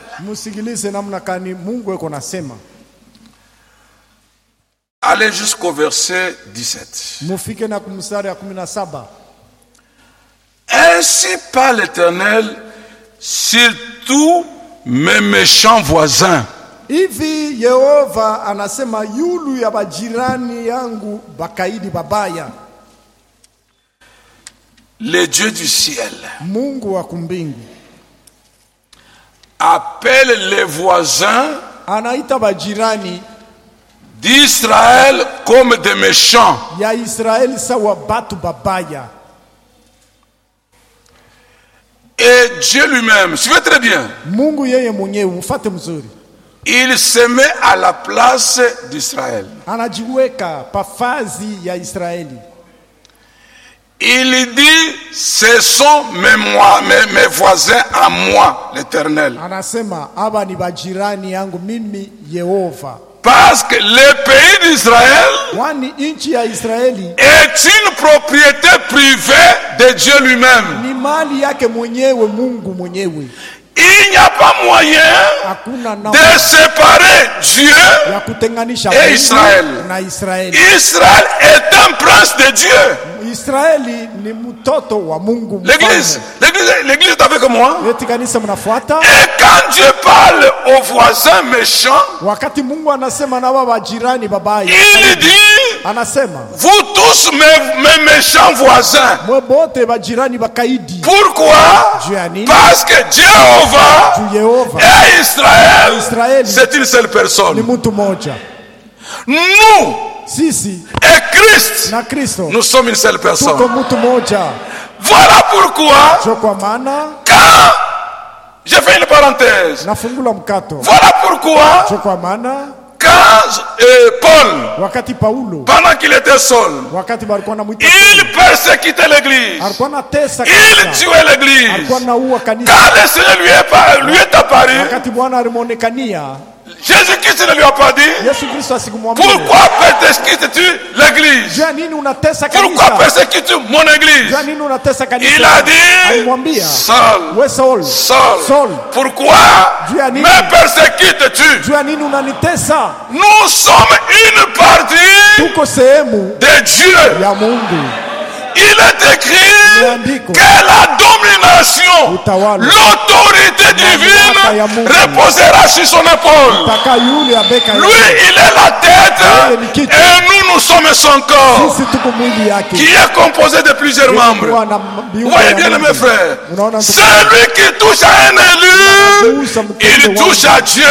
Allez jusqu'au verset 17. Ainsi parle l'Éternel sur tous mes méchants voisins. Hivi Yehova anasema yulu ya bajirani yangu bakaidi babaya. Le Dieu du ciel, Mungu wa kumbingu, appelle les voisins anaita bajirani d'Israël comme des méchants. Ya Israeli sawa batu babaya. Et Dieu lui-même, suivez très bien, Mungu yeye mwenyewe mfate mzuri, il se met à la place d'Israël. Anajiweka pafazi ya Israeli. Il dit, ce sont mes voisins à moi, l'Éternel. Anasema aba ni bajirani yangu mimi Yehova. Parce que le pays d'Israël est une propriété privée de Dieu lui-même. Il n'y a pas moyen de séparer Dieu et Israël. Israël est un prince de Dieu. L'église est avec moi. Et quand Dieu parle aux voisins méchants, il dit, vous tous mes méchants voisins. Pourquoi? Parce que Jéhovah et Israël, c'est une seule personne. Nous et Christ, nous sommes une seule personne. Voilà pourquoi, quand j'ai fait une parenthèse, voilà pourquoi, quand Paul, pendant qu'il était seul, il persécutait l'église. Il tuait l'église. Quand le Seigneur lui est apparu, Jésus-Christ ne lui a pas dit pourquoi persécutes-tu l'église? Pourquoi persécutes-tu mon église? Il a dit Saul, pourquoi me persécutes-tu? Nous sommes une partie de Dieu. Il est écrit que la domination, l'autorité divine reposera sur son épaule. Lui, il est la tête et nous sommes son corps qui est composé de plusieurs membres. Vous voyez bien mes frères, celui qui touche à un élu, il touche à Dieu.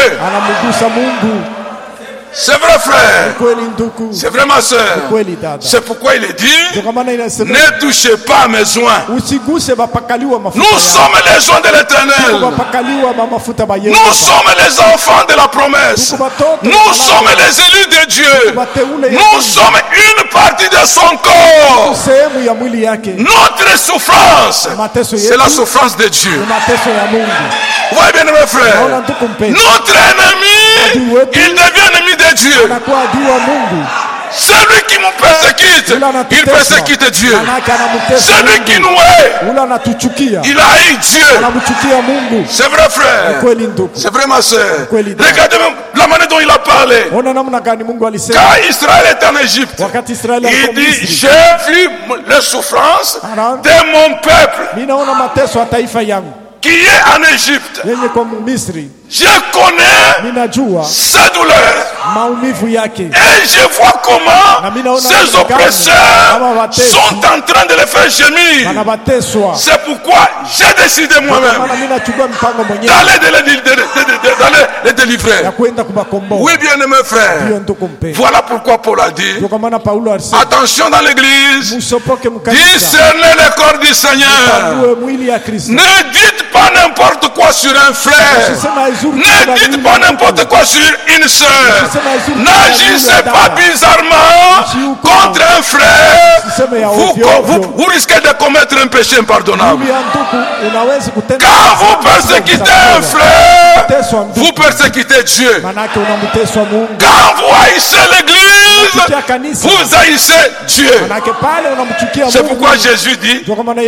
C'est vrai frère, c'est vrai ma soeur. C'est pourquoi il est dit, ne touchez pas à mes joints. Nous sommes les joints de l'Éternel. Nous sommes les enfants de la promesse. Nous sommes les élus de Dieu. Nous sommes une partie de son corps. Notre souffrance, c'est la souffrance de Dieu. Vous voyez bien mes frères, notre ennemi, il devient ennemi de Dieu. Celui qui nous persécute, il persécute Dieu. Celui qui nous hait, il haït Dieu. C'est vrai frère, c'est vrai ma soeur. Regardez même la manière dont il a parlé. Quand Israël est en Égypte, il dit, j'ai vu les souffrances de mon peuple qui est en Égypte. Je connais sa douleur. Et je vois comment ces oppresseurs sont en train de les faire gémir. C'est pourquoi j'ai décidé moi-même d'aller les délivrer. Oui, bien-aimés frères. Voilà pourquoi Paul a dit, attention dans l'église, discernez le corps du Seigneur. Ne dites pas n'importe quoi sur un frère. Ne dites pas n'importe quoi sur une sœur. N'agissez pas bizarrement contre un frère. Vous risquez de commettre un péché impardonnable. Quand vous persécutez un frère, vous persécutez Dieu. Quand vous haïssez l'église, vous haïssez Dieu. C'est pourquoi Jésus dit,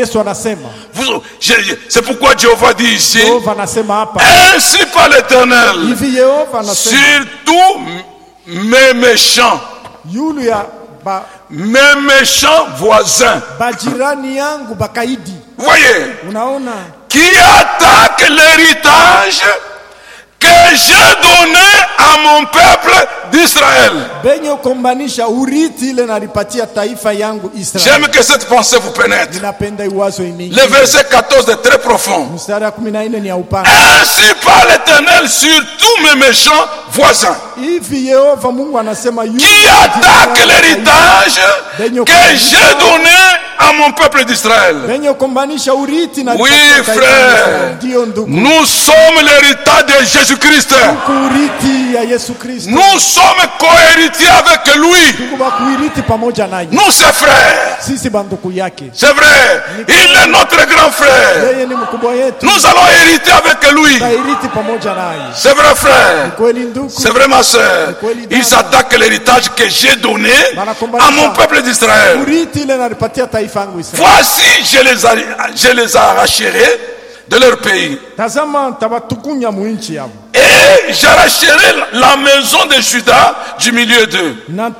c'est pourquoi Jéhovah dit ici, ainsi par l'Éternel, surtout mes méchants voisins, voyez, qui attaquent l'héritage que j'ai donné à mon peuple d'Israël. J'aime que cette pensée vous pénètre. Le verset 14 est très profond. Ainsi parle l'Éternel sur tous mes méchants voisins, qui attaquent l'héritage que j'ai donné à mon peuple d'Israël. Oui frère, nous sommes l'héritage de Jésus-Christ. Nous sommes co-héritiers avec lui. Nous ses frères. C'est vrai, il est notre grand frère. Nous allons hériter avec lui. C'est vrai frère, c'est vrai ma soeur. Il s'attaque à l'héritage que j'ai donné à mon peuple d'Israël. Voici, je les arracherai de leur pays. Et j'arracherai la maison de Juda du milieu d'eux.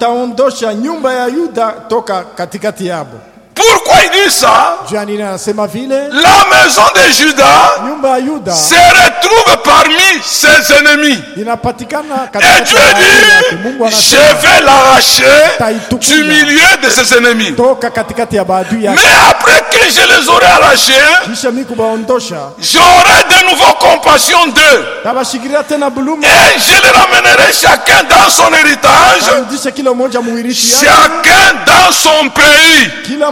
Pourquoi il dit ça? La maison de Juda se retrouve parmi ses ennemis. Et Dieu dit, je vais l'arracher du milieu de ses ennemis. Mais après que je les aurai arrachés, j'aurai de nouveau compassion d'eux. Et je les ramènerai chacun chacun dans son héritage, chacun dans son pays.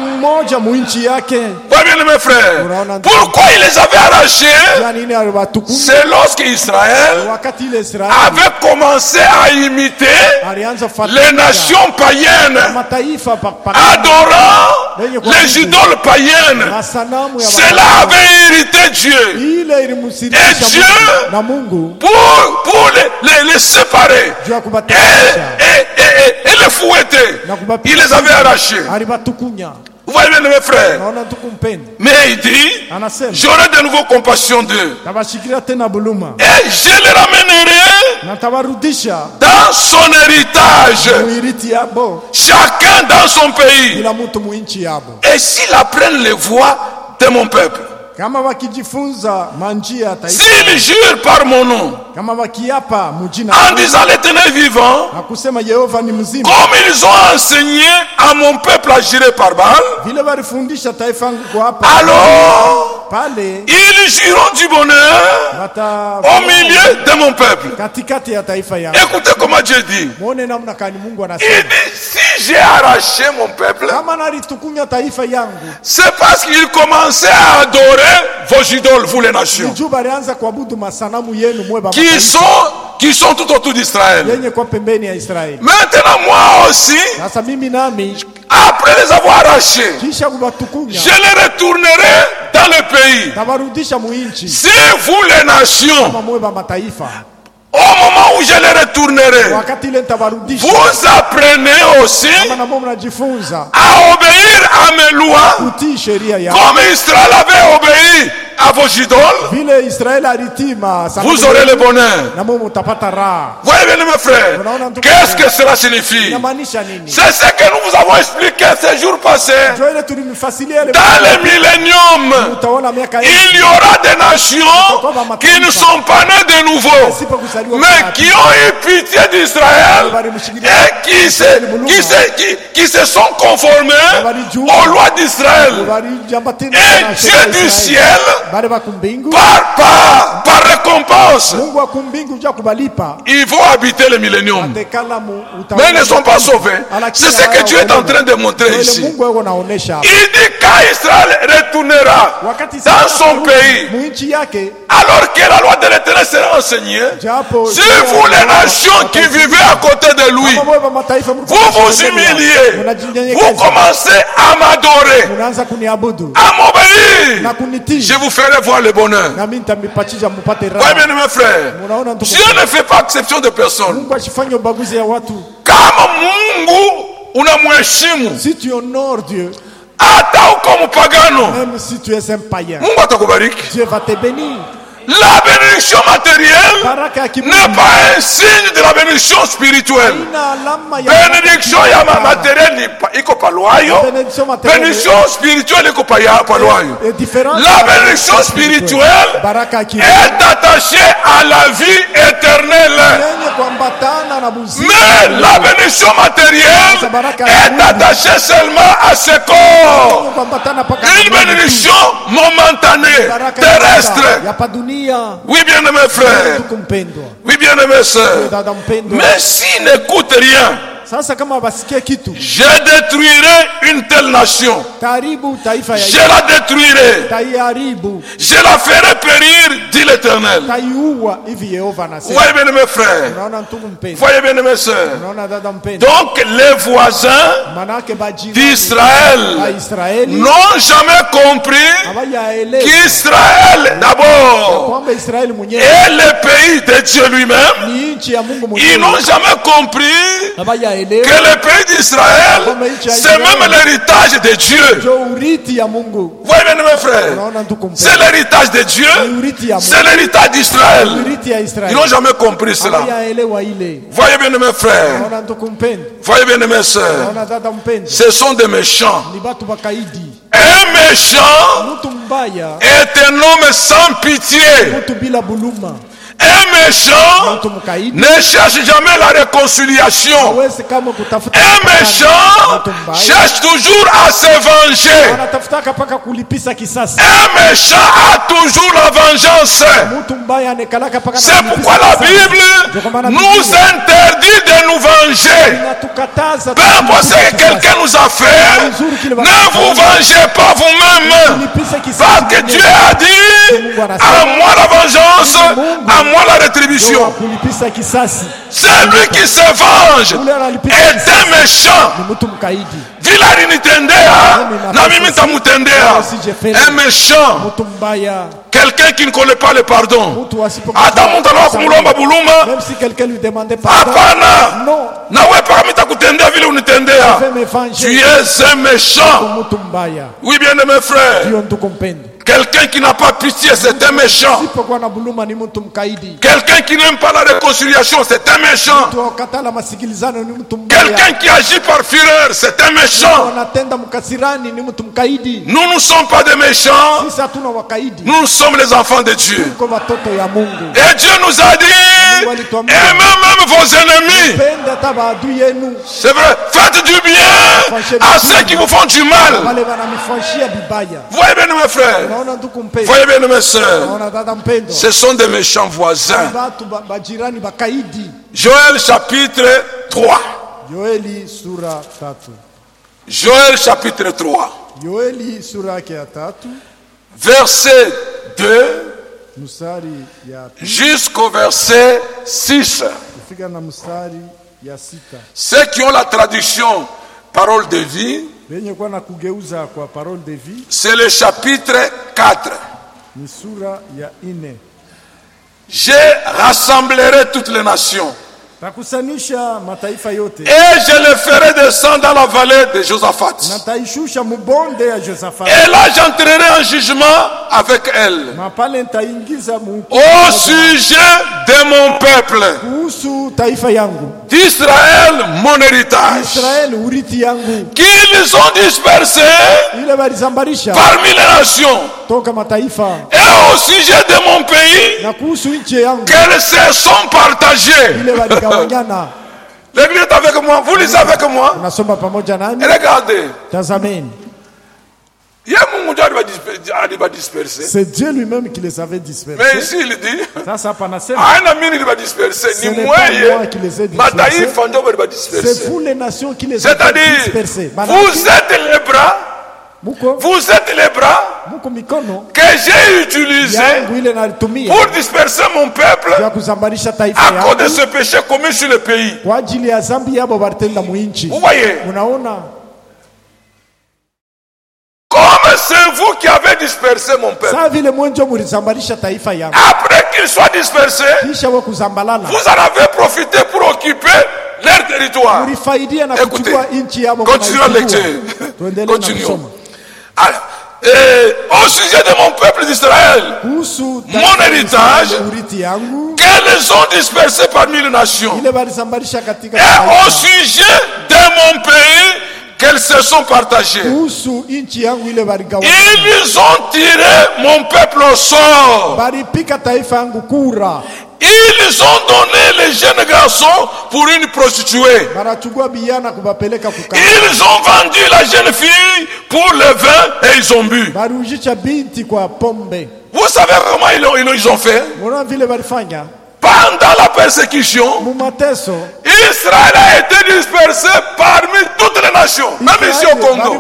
Voyez bien mes frères, pourquoi il les avait arrachés? C'est lorsque Israël avait commencé à imiter les nations païennes, adorant les idoles païennes. Cela avait irrité Dieu. Et Dieu, pour les séparer et les fouetter, il les avait arrachés. Vous voyez bien mes frères. Mais il dit, j'aurai de nouveau compassion d'eux. Et je les ramènerai dans son héritage. Chacun dans son pays. Et s'ils apprennent les voies de mon peuple, s'ils jurent par mon nom, en disant l'Éternel vivant, comme ils ont enseigné à mon peuple à jurer par Baal, alors ils jureront du bonheur au milieu de mon peuple. Écoutez comment Dieu dit. Il dit, si j'ai arraché mon peuple, c'est parce qu'il commençait à adorer vos idoles, vous les nations, qui sont tout autour d'Israël. Maintenant, moi aussi, après les avoir arrachés, je les retournerai dans le pays. Si vous les nations, au moment où je les retournerai, vous apprenez aussi à obéir à mes lois, comme Israël avait obéi à vos idoles. Vous aurez le bonheur. Voyez bien mes frères, qu'est-ce que cela signifie? C'est ce que nous vous avons expliqué ces jours passés. Dans le millénium, il y aura des nations qui ne sont pas nées de nouveau, mais qui ont eu pitié d'Israël et qui se sont conformés aux lois d'Israël. Et Dieu du ciel, par récompense, ils vont habiter le millénium, mais ils ne sont pas sauvés. C'est ce que Dieu est en train de montrer ici. Il dit quand Israël retournera dans son pays, alors que la loi de l'Éternel sera enseignée, si vous les nations qui vivez à côté de lui, vous vous humiliez, vous commencez à m'adorer, à m'obéir, je vous ferai voir le bonheur. Voyez bien mes frères, Dieu ne fait pas exception de personne. Kama Mungu unamheshimu, si tu honores Dieu, hata uko mpagano, même si tu es un païen, Mungu atakubariki. Dieu va te bénir. La bénédiction matérielle n'est pas un signe de la bénédiction spirituelle. Bénédiction matérielle iko paloyo, bénédiction spirituelle iko paloyo. La bénédiction spirituelle est attachée à la vie éternelle. Mais la bénédiction matérielle est attachée seulement à ce corps. Une bénédiction momentanée, terrestre. Oui, bien mes frères. Oui, bien mes sœurs. Mais s'ils n'écoutent rien, je détruirai une telle nation. Je la détruirai. Je la ferai périr, dit l'Éternel. Voyez bien mes frères. Voyez bien mes sœurs. Donc les voisins d'Israël n'ont jamais compris qu'Israël d'abord est le pays de Dieu lui-même. Ils n'ont jamais compris que le pays d'Israël, c'est même l'héritage de Dieu. Voyez bien mes frères, c'est l'héritage de Dieu, c'est l'héritage d'Israël. Ils n'ont jamais compris cela. Voyez bien mes frères, voyez bien mes sœurs, ce sont des méchants. Un méchant est un homme sans pitié. Un méchant ne cherche jamais la réconciliation. Un méchant cherche toujours à se venger. Un méchant a toujours la vengeance. C'est pourquoi la Bible nous interdit de nous venger. Peu importe ce que quelqu'un nous a fait, ne vous vengez pas vous-même. Parce que Dieu a dit, à moi la vengeance, à moi la rétribution. Celui qui se venge est un méchant. Vilari nitendea, na mimi tamutendea. Un méchant. Quelqu'un qui ne connaît pas le pardon. Même si quelqu'un lui demandait pardon. Non. Tu es un méchant. Oui, bien aimé frère. Quelqu'un qui n'a pas pitié, c'est un méchant. Quelqu'un qui n'aime pas la réconciliation, c'est un méchant. Quelqu'un qui agit par fureur, c'est un méchant. Nous ne sommes pas des méchants. Nous sommes les enfants de Dieu. Et Dieu nous a dit, aimez même vos ennemis. C'est vrai, faites du bien à ceux qui vous font du mal. Voyez bien mes frères. Voyez bien mes soeurs. Ce sont des méchants voisins. Joël chapitre 3. Joël chapitre 3. Verset 2 jusqu'au verset 6. Ceux qui ont la traduction parole de vie, c'est le chapitre 4. Je rassemblerai toutes les nations et je les ferai descendre dans la vallée de Josaphat. Et là j'entrerai en jugement avec elle au sujet de mon peuple, d'Israël mon héritage, qu'ils ont dispersé parmi les nations, et au sujet de mon pays, qu'elles se sont partagées. L'église est avec moi, vous lisez avec moi. Et regardez. C'est Dieu lui-même qui les avait dispersés. Mais ici il dit, il va disperser. C'est vous les nations qui les avez dispersés. Vous êtes les bras. Vous êtes les bras que j'ai utilisés pour disperser mon peuple à cause de ce péché commis sur le pays. Vous voyez? Comme c'est vous qui avez dispersé mon peuple. Après qu'il soit dispersé, vous en avez profité pour occuper leur territoire. Écoutez, continuons la lecture. Continuons. Alors, au sujet de mon peuple d'Israël, mon héritage, qu'elles ont dispersé parmi les nations, et au sujet de mon pays, qu'elles se sont partagées, ils ont tiré mon peuple au sort. Ils ont donné les jeunes garçons pour une prostituée. Ils ont vendu la jeune fille pour le vin et ils ont bu. Vous savez comment ils ont fait? Pendant la persécution, Israël a été dispersé parmi toutes les nations, même ici au Congo.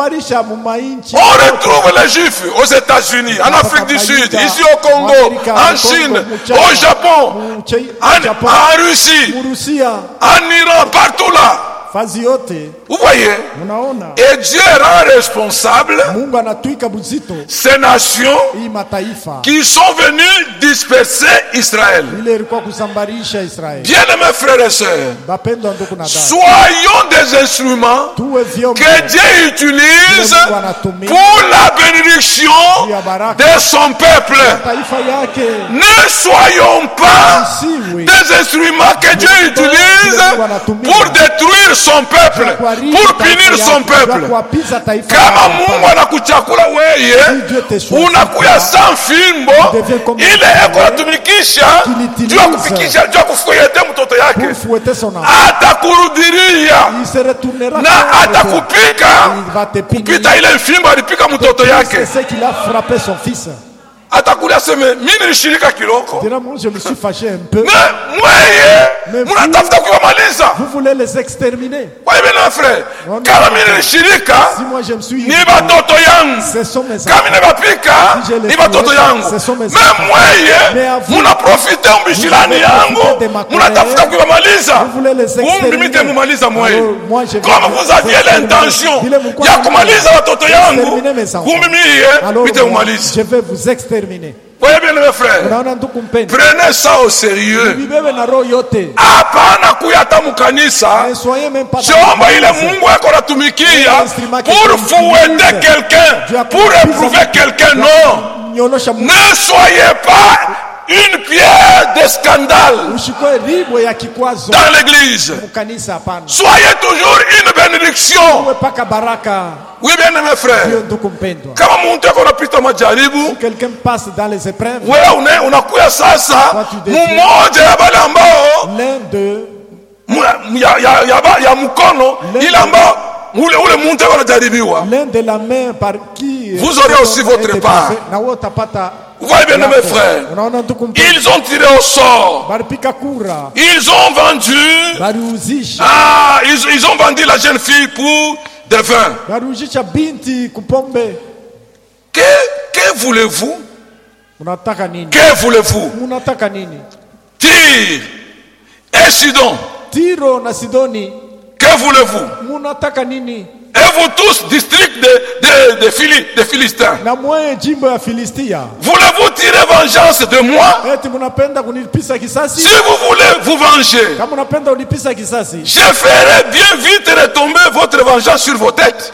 On retrouve les Juifs aux États-Unis, en Afrique du Sud, ici au Congo, en Chine, au Japon, en Russie, en Iran, partout là. Vous voyez? Et Dieu rend responsable ces nations qui sont venues disperser Israël. Bien aimés frères et sœurs, soyons des instruments que Dieu utilise pour la bénédiction de son peuple. Ne soyons pas des instruments que Dieu utilise pour détruire son peuple, pour punir son peuple. Kama Mungu anakuchakula wewe, unakuya sans fimbo, ile yako natumikisha, jua kufikisha, jua kufuete mtoto yake, atakurudiria na atakupika kupita ile fimbo alipika mtoto yake. atakulia seme mimi nilishirika kiloko. Je me suis fâché un peu. Mais mnatafuta kuwamaliza. Vous voulez les exterminer. Wewe bien frère. Kama mimi nilishirika ni batoto yangu. Kama mimi nabapika ni batoto yangu. Mais muna profiter mbishilani yangu. Mnatafuta kuwamaliza. Mimi mumaliza mweye. Comme vous aviez l'intention ya kumaliza watoto yangu. Je vais vous exterminer. Voyez bien mes frères, prenez ça au sérieux. Hapana kuyata mukanisa chomba ile Mungu yako natumikia pour fouetter quelqu'un, pour éprouver quelqu'un. Non, ne soyez pas une pierre de scandale dans l'église. Soyez toujours une bénédiction. Oui, bien mes frères. Si quelqu'un passe dans les épreuves, l'un de l'un de la main par qui vous aurez aussi votre part. Vous voyez bien mes frères, ils ont tiré au sort, ils ont vendu, ils ont vendu la jeune fille pour des vins. Que voulez-vous? Que voulez-vous? Tyr et Sidon. Que voulez-vous? Et vous tous, district de Philistins, voulez-vous tirer vengeance de moi? Si vous voulez vous venger, je ferai bien vite retomber votre vengeance sur vos têtes.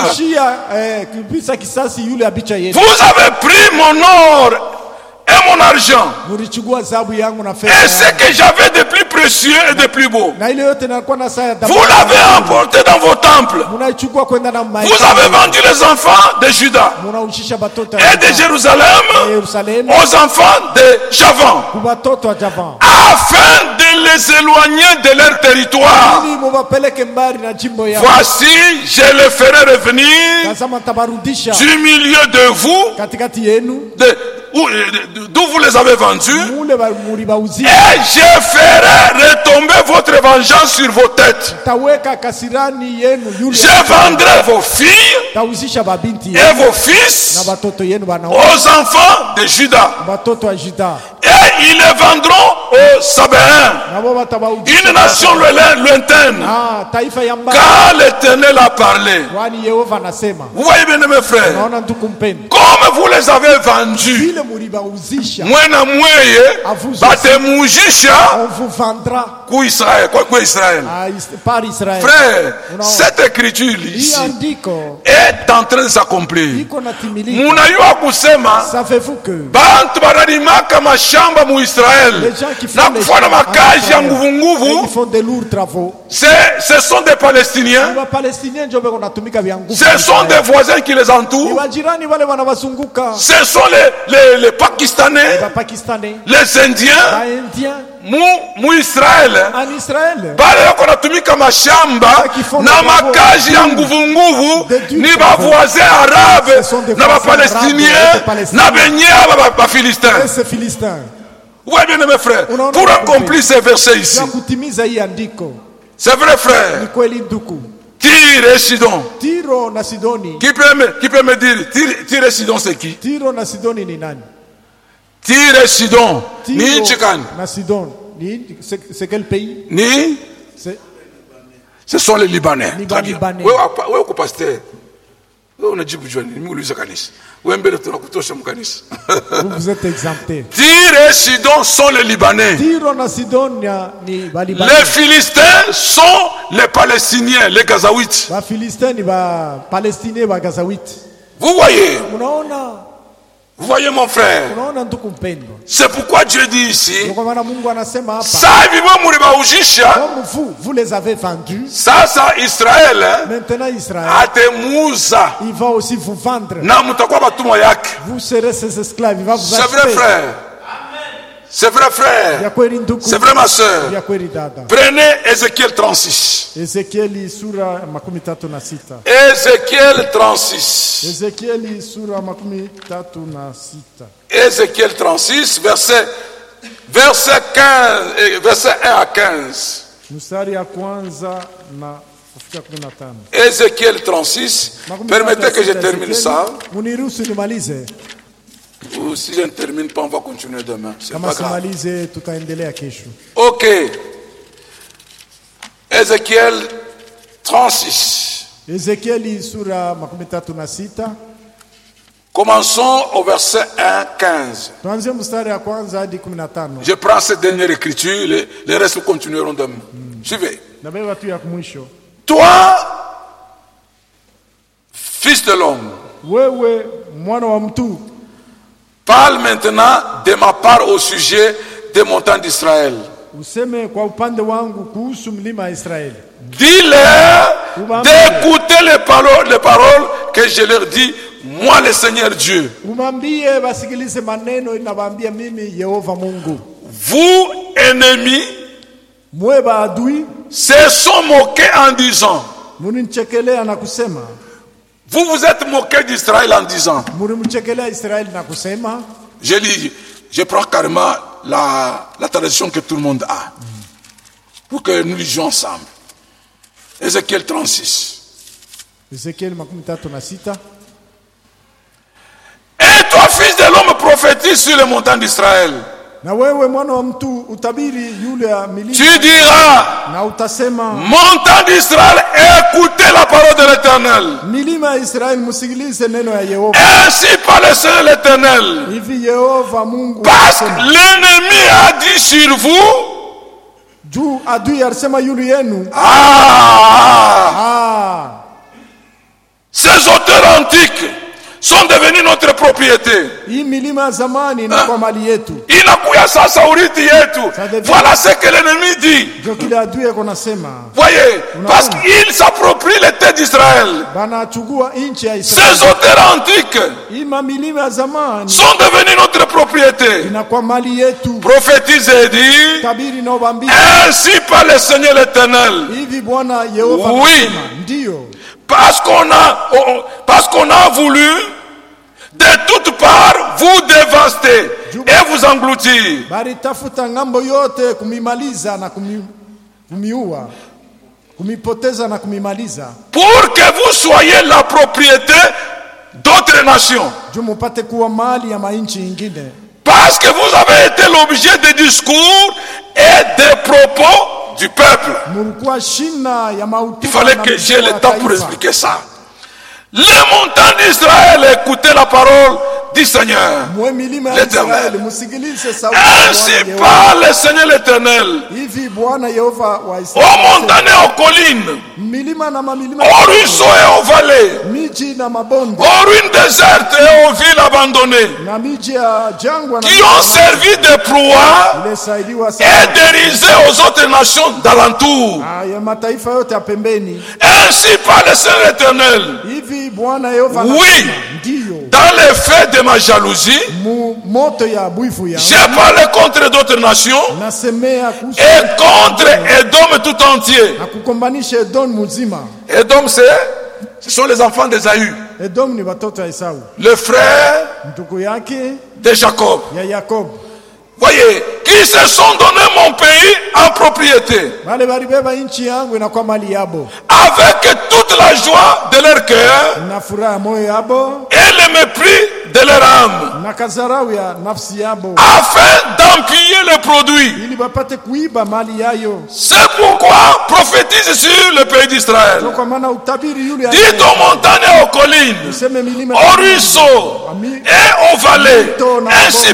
Vous avez pris mon or et mon argent, et ce que j'avais de plus précieux et de plus beau, vous l'avez emporté dans vos temples. Vous avez vendu les enfants de Juda et de Jérusalem aux enfants de Javan, afin de les éloigner de leur territoire. Voici, je les ferai revenir du milieu de vous, d'où vous les avez vendus, et je ferai retomber votre vengeance sur vos têtes. Je vendrai vos filles et vos fils aux enfants de Juda, et ils les vendront aux Sabéens, une nation lointaine, car l'Éternel a parlé. Vous voyez bien mes frères, comme vous les avez vendus, mwana mweye batemujisha on vous vendra ku Israël, par Israël. Frère, cette écriture ici est en train de s'accomplir. Munayua kusema savez-vous que bantu banalimaka mashamba mu Israël na kufanya makazi ya nguvu nguvu, ce sont des Palestiniens, ce sont des voisins qui les entourent, ce sont les Pakistanais, les Indiens, mu Israël, bale yako natumika mashamba na makazi ya nguvu nguvu ni ba voisins arabes na ba palestiniens na benye ba philistins. Ouais bien mes frères, pour accomplir ces versets ici, c'est vrai frère. Tyr et Sidon. Qui peut me dire Tyr et Sidon c'est qui? Tyr et Sidon. Ni Tchikane. C'est quel pays? Ni? Ce sont les Libanais. Très bien. Oui, pasteur. Vous êtes exemptés. Tyr et Sidon sont les Libanais. Les Philistins sont les Palestiniens, les Gazaouites. Vous voyez? Vous voyez mon frère, c'est pourquoi Dieu dit ici, vous les avez vendus. Ça Israël, maintenant Israël, il va aussi vous vendre. Vous serez ses esclaves, il va vous acheter. C'est vrai frère. C'est vrai frère. C'est vrai ma soeur. Prenez Ézéchiel 36. Ézéchiel 36. Ézéchiel 36, verset 1 à 15. Ézéchiel 36. Permettez que je termine ça. Ou si je ne termine pas, on va continuer demain. C'est pas grave. Ok. Ézéchiel 36. Commençons au verset 1, 15. Je prends cette dernière écriture, les restes continueront demain. Suivez. Toi, fils de l'homme, parle maintenant de ma part au sujet des montagnes d'Israël. Dis-leur d'écouter les paroles que je leur dis, moi le Seigneur Dieu. Vous, ennemis, se sont moqués en disant. Vous vous êtes moqués d'Israël en disant. Je lis, je prends carrément la tradition que tout le monde a. Pour que nous lisions ensemble. Ézéchiel 36. Et toi, fils de l'homme, prophétise sur les montagnes d'Israël. Tu diras, montagne d'Israël, écoutez la parole de l'Éternel. Ainsi parle le Seigneur l'Éternel. Parce que l'ennemi a dit sur vous, ces auteurs antiques sont devenus notre propriété. Voilà ce que l'ennemi dit. Voyez, parce qu'il s'approprie les terres d'Israël. Ces auteurs antiques sont devenus notre propriété. Prophétise et dit, ainsi par le Seigneur l'Éternel. Oui. Parce qu'on a voulu de toutes parts vous dévaster et vous engloutir. Pour que vous soyez la propriété d'autres nations. Parce que vous avez été l'objet des discours et des propos du peuple. Il fallait que j'ai le temps pour expliquer ça. Les montagnes d'Israël, écoutez la parole du Seigneur l'Éternel. Ainsi parle le Seigneur l'Éternel. Aux montagnes et aux collines, aux ruisseaux et aux vallées, aux ruines désertes et aux villes abandonnées, qui ont servi de proie et de risée aux autres nations d'alentour. Ainsi parle le Seigneur l'Éternel. Oui, dans les faits de ma jalousie, j'ai parlé contre d'autres nations et contre Édom tout entier. Édom, ce sont les enfants d'Ésaü, le frère de Jacob. Voyez, qui se sont donné mon pays en propriété, avec toute la joie de leur cœur et le mépris de leur âme, afin d'empiler le produit. C'est pourquoi prophétise sur le pays d'Israël. Dites aux montagnes et aux collines, aux ruisseaux et aux vallées, ainsi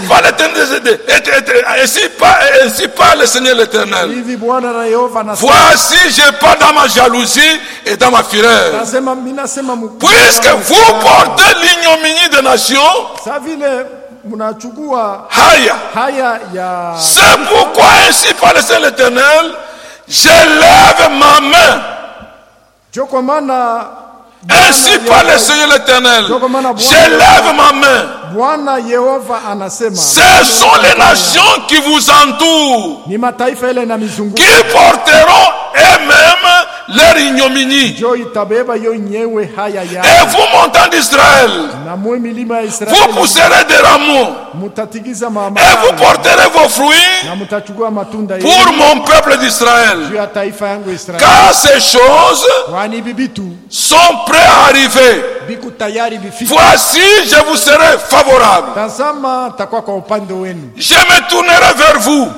parle le Seigneur l'Éternel. Voici, je parle dans ma jalousie et dans ma fureur. Puisque vous portez l'ignominie des nations, c'est pourquoi ainsi parle le Seigneur l'Éternel, je lève ma main Ainsi parle le Seigneur l'Éternel. J'élève ma main. Ce sont les nations qui vous entourent, qui porteront eux-mêmes leur ignominie. Et vous, montagnes d'Israël, vous pousserez des rameaux et vous porterez vos fruits pour mon peuple d'Israël. Car ces choses sont prêtes à arriver. Voici, je vous serai favorable. Je me tournerai vers vous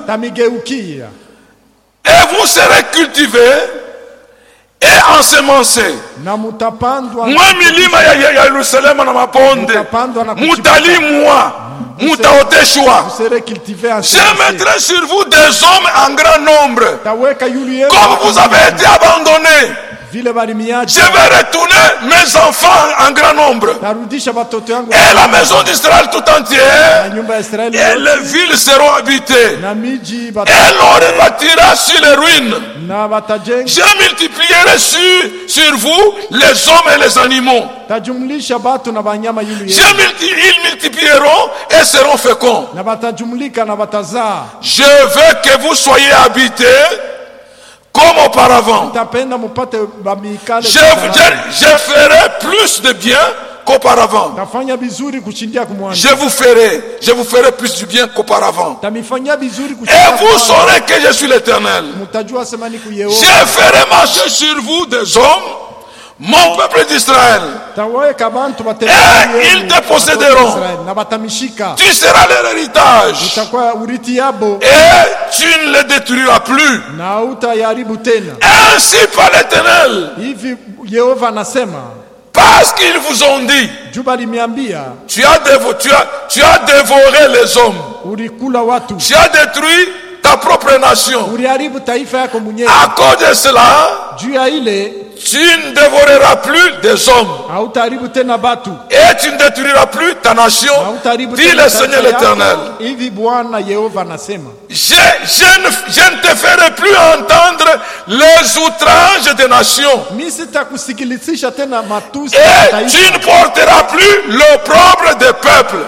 et vous serez cultivés et ensemencés. Moi milima ya Yerusalemu na mabonde mutali moi mutaoteshwa. Je mettrai sur vous des hommes en grand nombre, comme vous avez été abandonnés. Je vais retourner mes enfants en grand nombre et la maison d'Israël tout entière, et les villes seront habitées et l'on rebâtira sur les ruines. Je multiplierai sur vous les hommes et les animaux. Ils multiplieront et seront féconds. Je veux que vous soyez habités comme auparavant. Je ferai plus de bien qu'auparavant. Je vous ferai plus du bien qu'auparavant. Et vous saurez que je suis l'Éternel. Je ferai marcher sur vous des hommes, mon peuple d'Israël, et ils te posséderont. Tu seras leur héritage et tu ne les détruiras plus. Ainsi par l'Éternel, parce qu'ils vous ont dit, tu as dévoré les hommes, tu as détruit ta propre nation. À cause de cela, tu ne dévoreras plus des hommes et tu ne détruiras plus ta nation, dit le Seigneur l'Éternel. Je ne te ferai plus entendre les outrages des nations et tu ne porteras plus l'opprobre des peuples.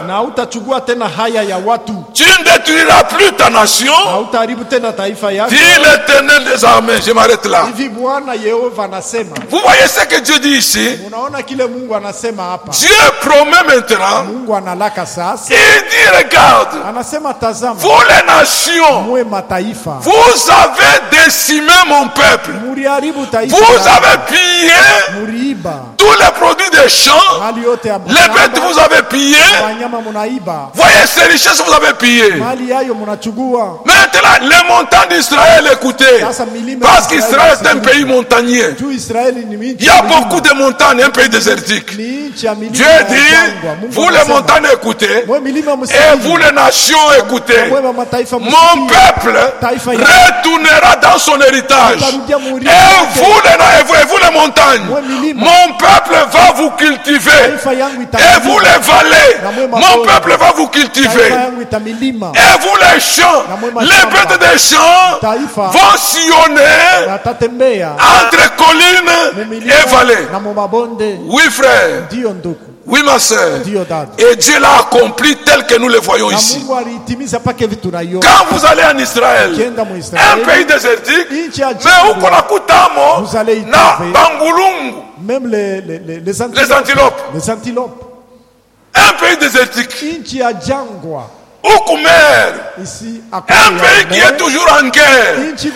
Tu ne détruiras plus ta nation, dit l'Éternel des armées. Je m'arrête là. Vous voyez ce que Dieu dit ici? Dieu promet maintenant. Il dit, regarde, vous les nations, vous avez décimé mon peuple. Vous avez pillé tous les produits des champs. Les bêtes vous avez pillé. Voyez ces richesses vous avez pillé. Maintenant, les montagnes d'Israël, écoutez, parce qu'Israël est un pays montagneux. Il y a beaucoup de montagnes, un pays désertique. Dieu dit, vous les montagnes écoutez, et vous les nations écoutez. Mon peuple retournera dans son héritage. Et vous les montagnes, mon peuple va vous cultiver. Et vous les vallées, mon peuple va vous cultiver. Et vous les champs, les bêtes des champs vont sillonner entre collines et vallées. Oui frère, oui ma soeur, et Dieu l'a accompli tel que nous le voyons ici. Quand vous allez en Israël, un pays désertique, mais où qu'on a coutamo, na bangulungu, même les antilopes, un pays désertique, Oukumer, un pays qui est toujours en guerre.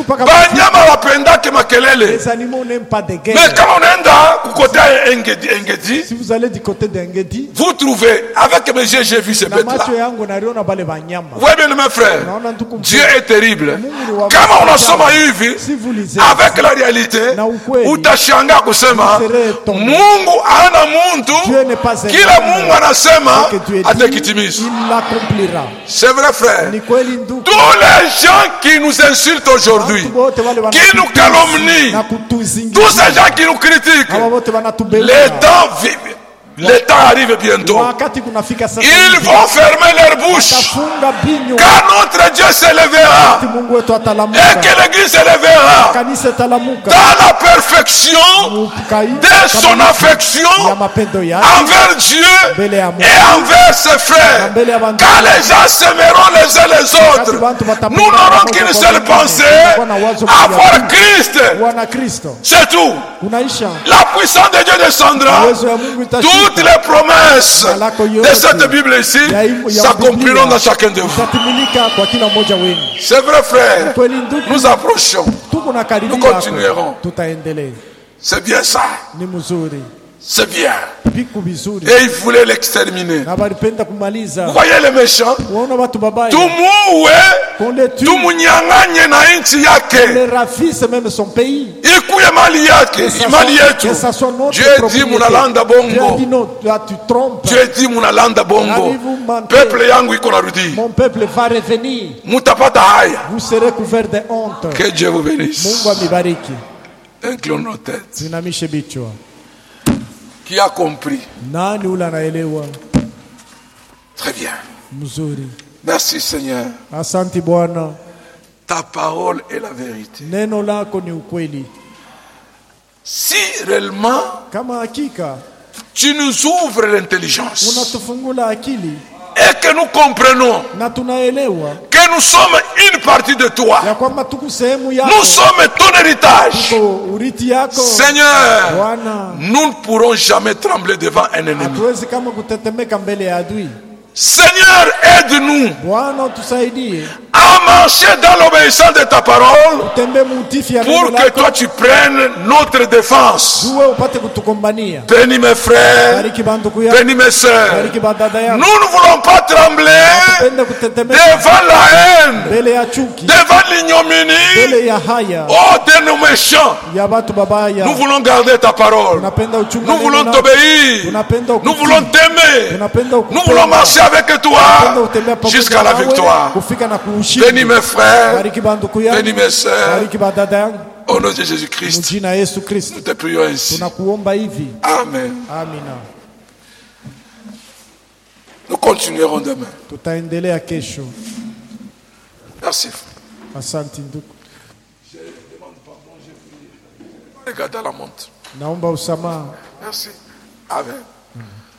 Mais quand on est du côté Engedi, si vous allez du côté d'Engedi, vous trouvez, avec mes yeux, j'ai vu ces bêtes-là. Oui, bien mes frères, Dieu est terrible. Quand on a somma hivi, avec la réalité, utashanga kusema, Mungu ana muntu, kila Mungu anasema, atakitimiza. Il l'accomplira. C'est vrai frère. Tous les gens qui nous insultent aujourd'hui, qui nous calomnient, tous ces gens qui nous critiquent, les temps Le temps arrive bientôt. Ils vont fermer leur bouche. Car notre Dieu s'élèvera. Et que l'Église s'élèvera. Dans la perfection de son affection envers Dieu et envers ses frères. Quand les gens s'aimeront les uns les autres, nous n'aurons qu'une seule pensée, avoir Christ. C'est tout. La puissance de Dieu descendra. Toutes les promesses de cette Bible ici s'accompliront dans chacun de vous. C'est vrai, frère. Nous approchons. Nous continuerons. C'est bien ça. C'est bien. Et il voulait l'exterminer. Vous voyez les méchants? Tout munyanganye na inchi yake. Même son pays. Ikuye mali yake. Mali yetu. Dieu dit munalanda bongo. Dieu dit munalanda bongo. Peuple yangu iko narudi. Mon peuple va revenir. Mutapata haya. Vous serez couverts de honte. Que Dieu vous bénisse. Mungu amibariki. Incline nos têtes. Zinamishe bichwa. Qui a compris? Nani ula naelewa? Très bien. Mzuri. Merci Seigneur. Asante Bwana. Ta parole est la vérité. Neno lako ni ukweli. Si réellement kama hakika tu nous ouvres l'intelligence unatufungula akili et que nous comprenons na tunaelewa que nous sommes une partie de toi, ya kwamba tuko sehemu yako, nous sommes ton héritage, tuko urithi yako Seigneur. Bwana, nous ne pourrons jamais trembler devant un ennemi. hatuwezi kama kutetemeka mbele ya adui. Seigneur, aide-nous Bwana tusaidie à marcher dans l'obéissance de ta parole pour que toi tu prennes notre défense. Bénis mes frères, bénis mes sœurs. Nous ne voulons pas trembler devant la haine, devant l'ignominie, oh de nos méchants. Nous voulons garder ta parole. Nous voulons t'obéir. Nous voulons t'aimer. Nous voulons marcher avec toi jusqu'à la victoire. Bénis mes frères, bénis mes sœurs. Au nom de Jésus-Christ, nous te prions ainsi. Amen. Nous continuerons demain. Merci. Je demande pardon, j'ai prié. Regarde la montre. Merci. Amen.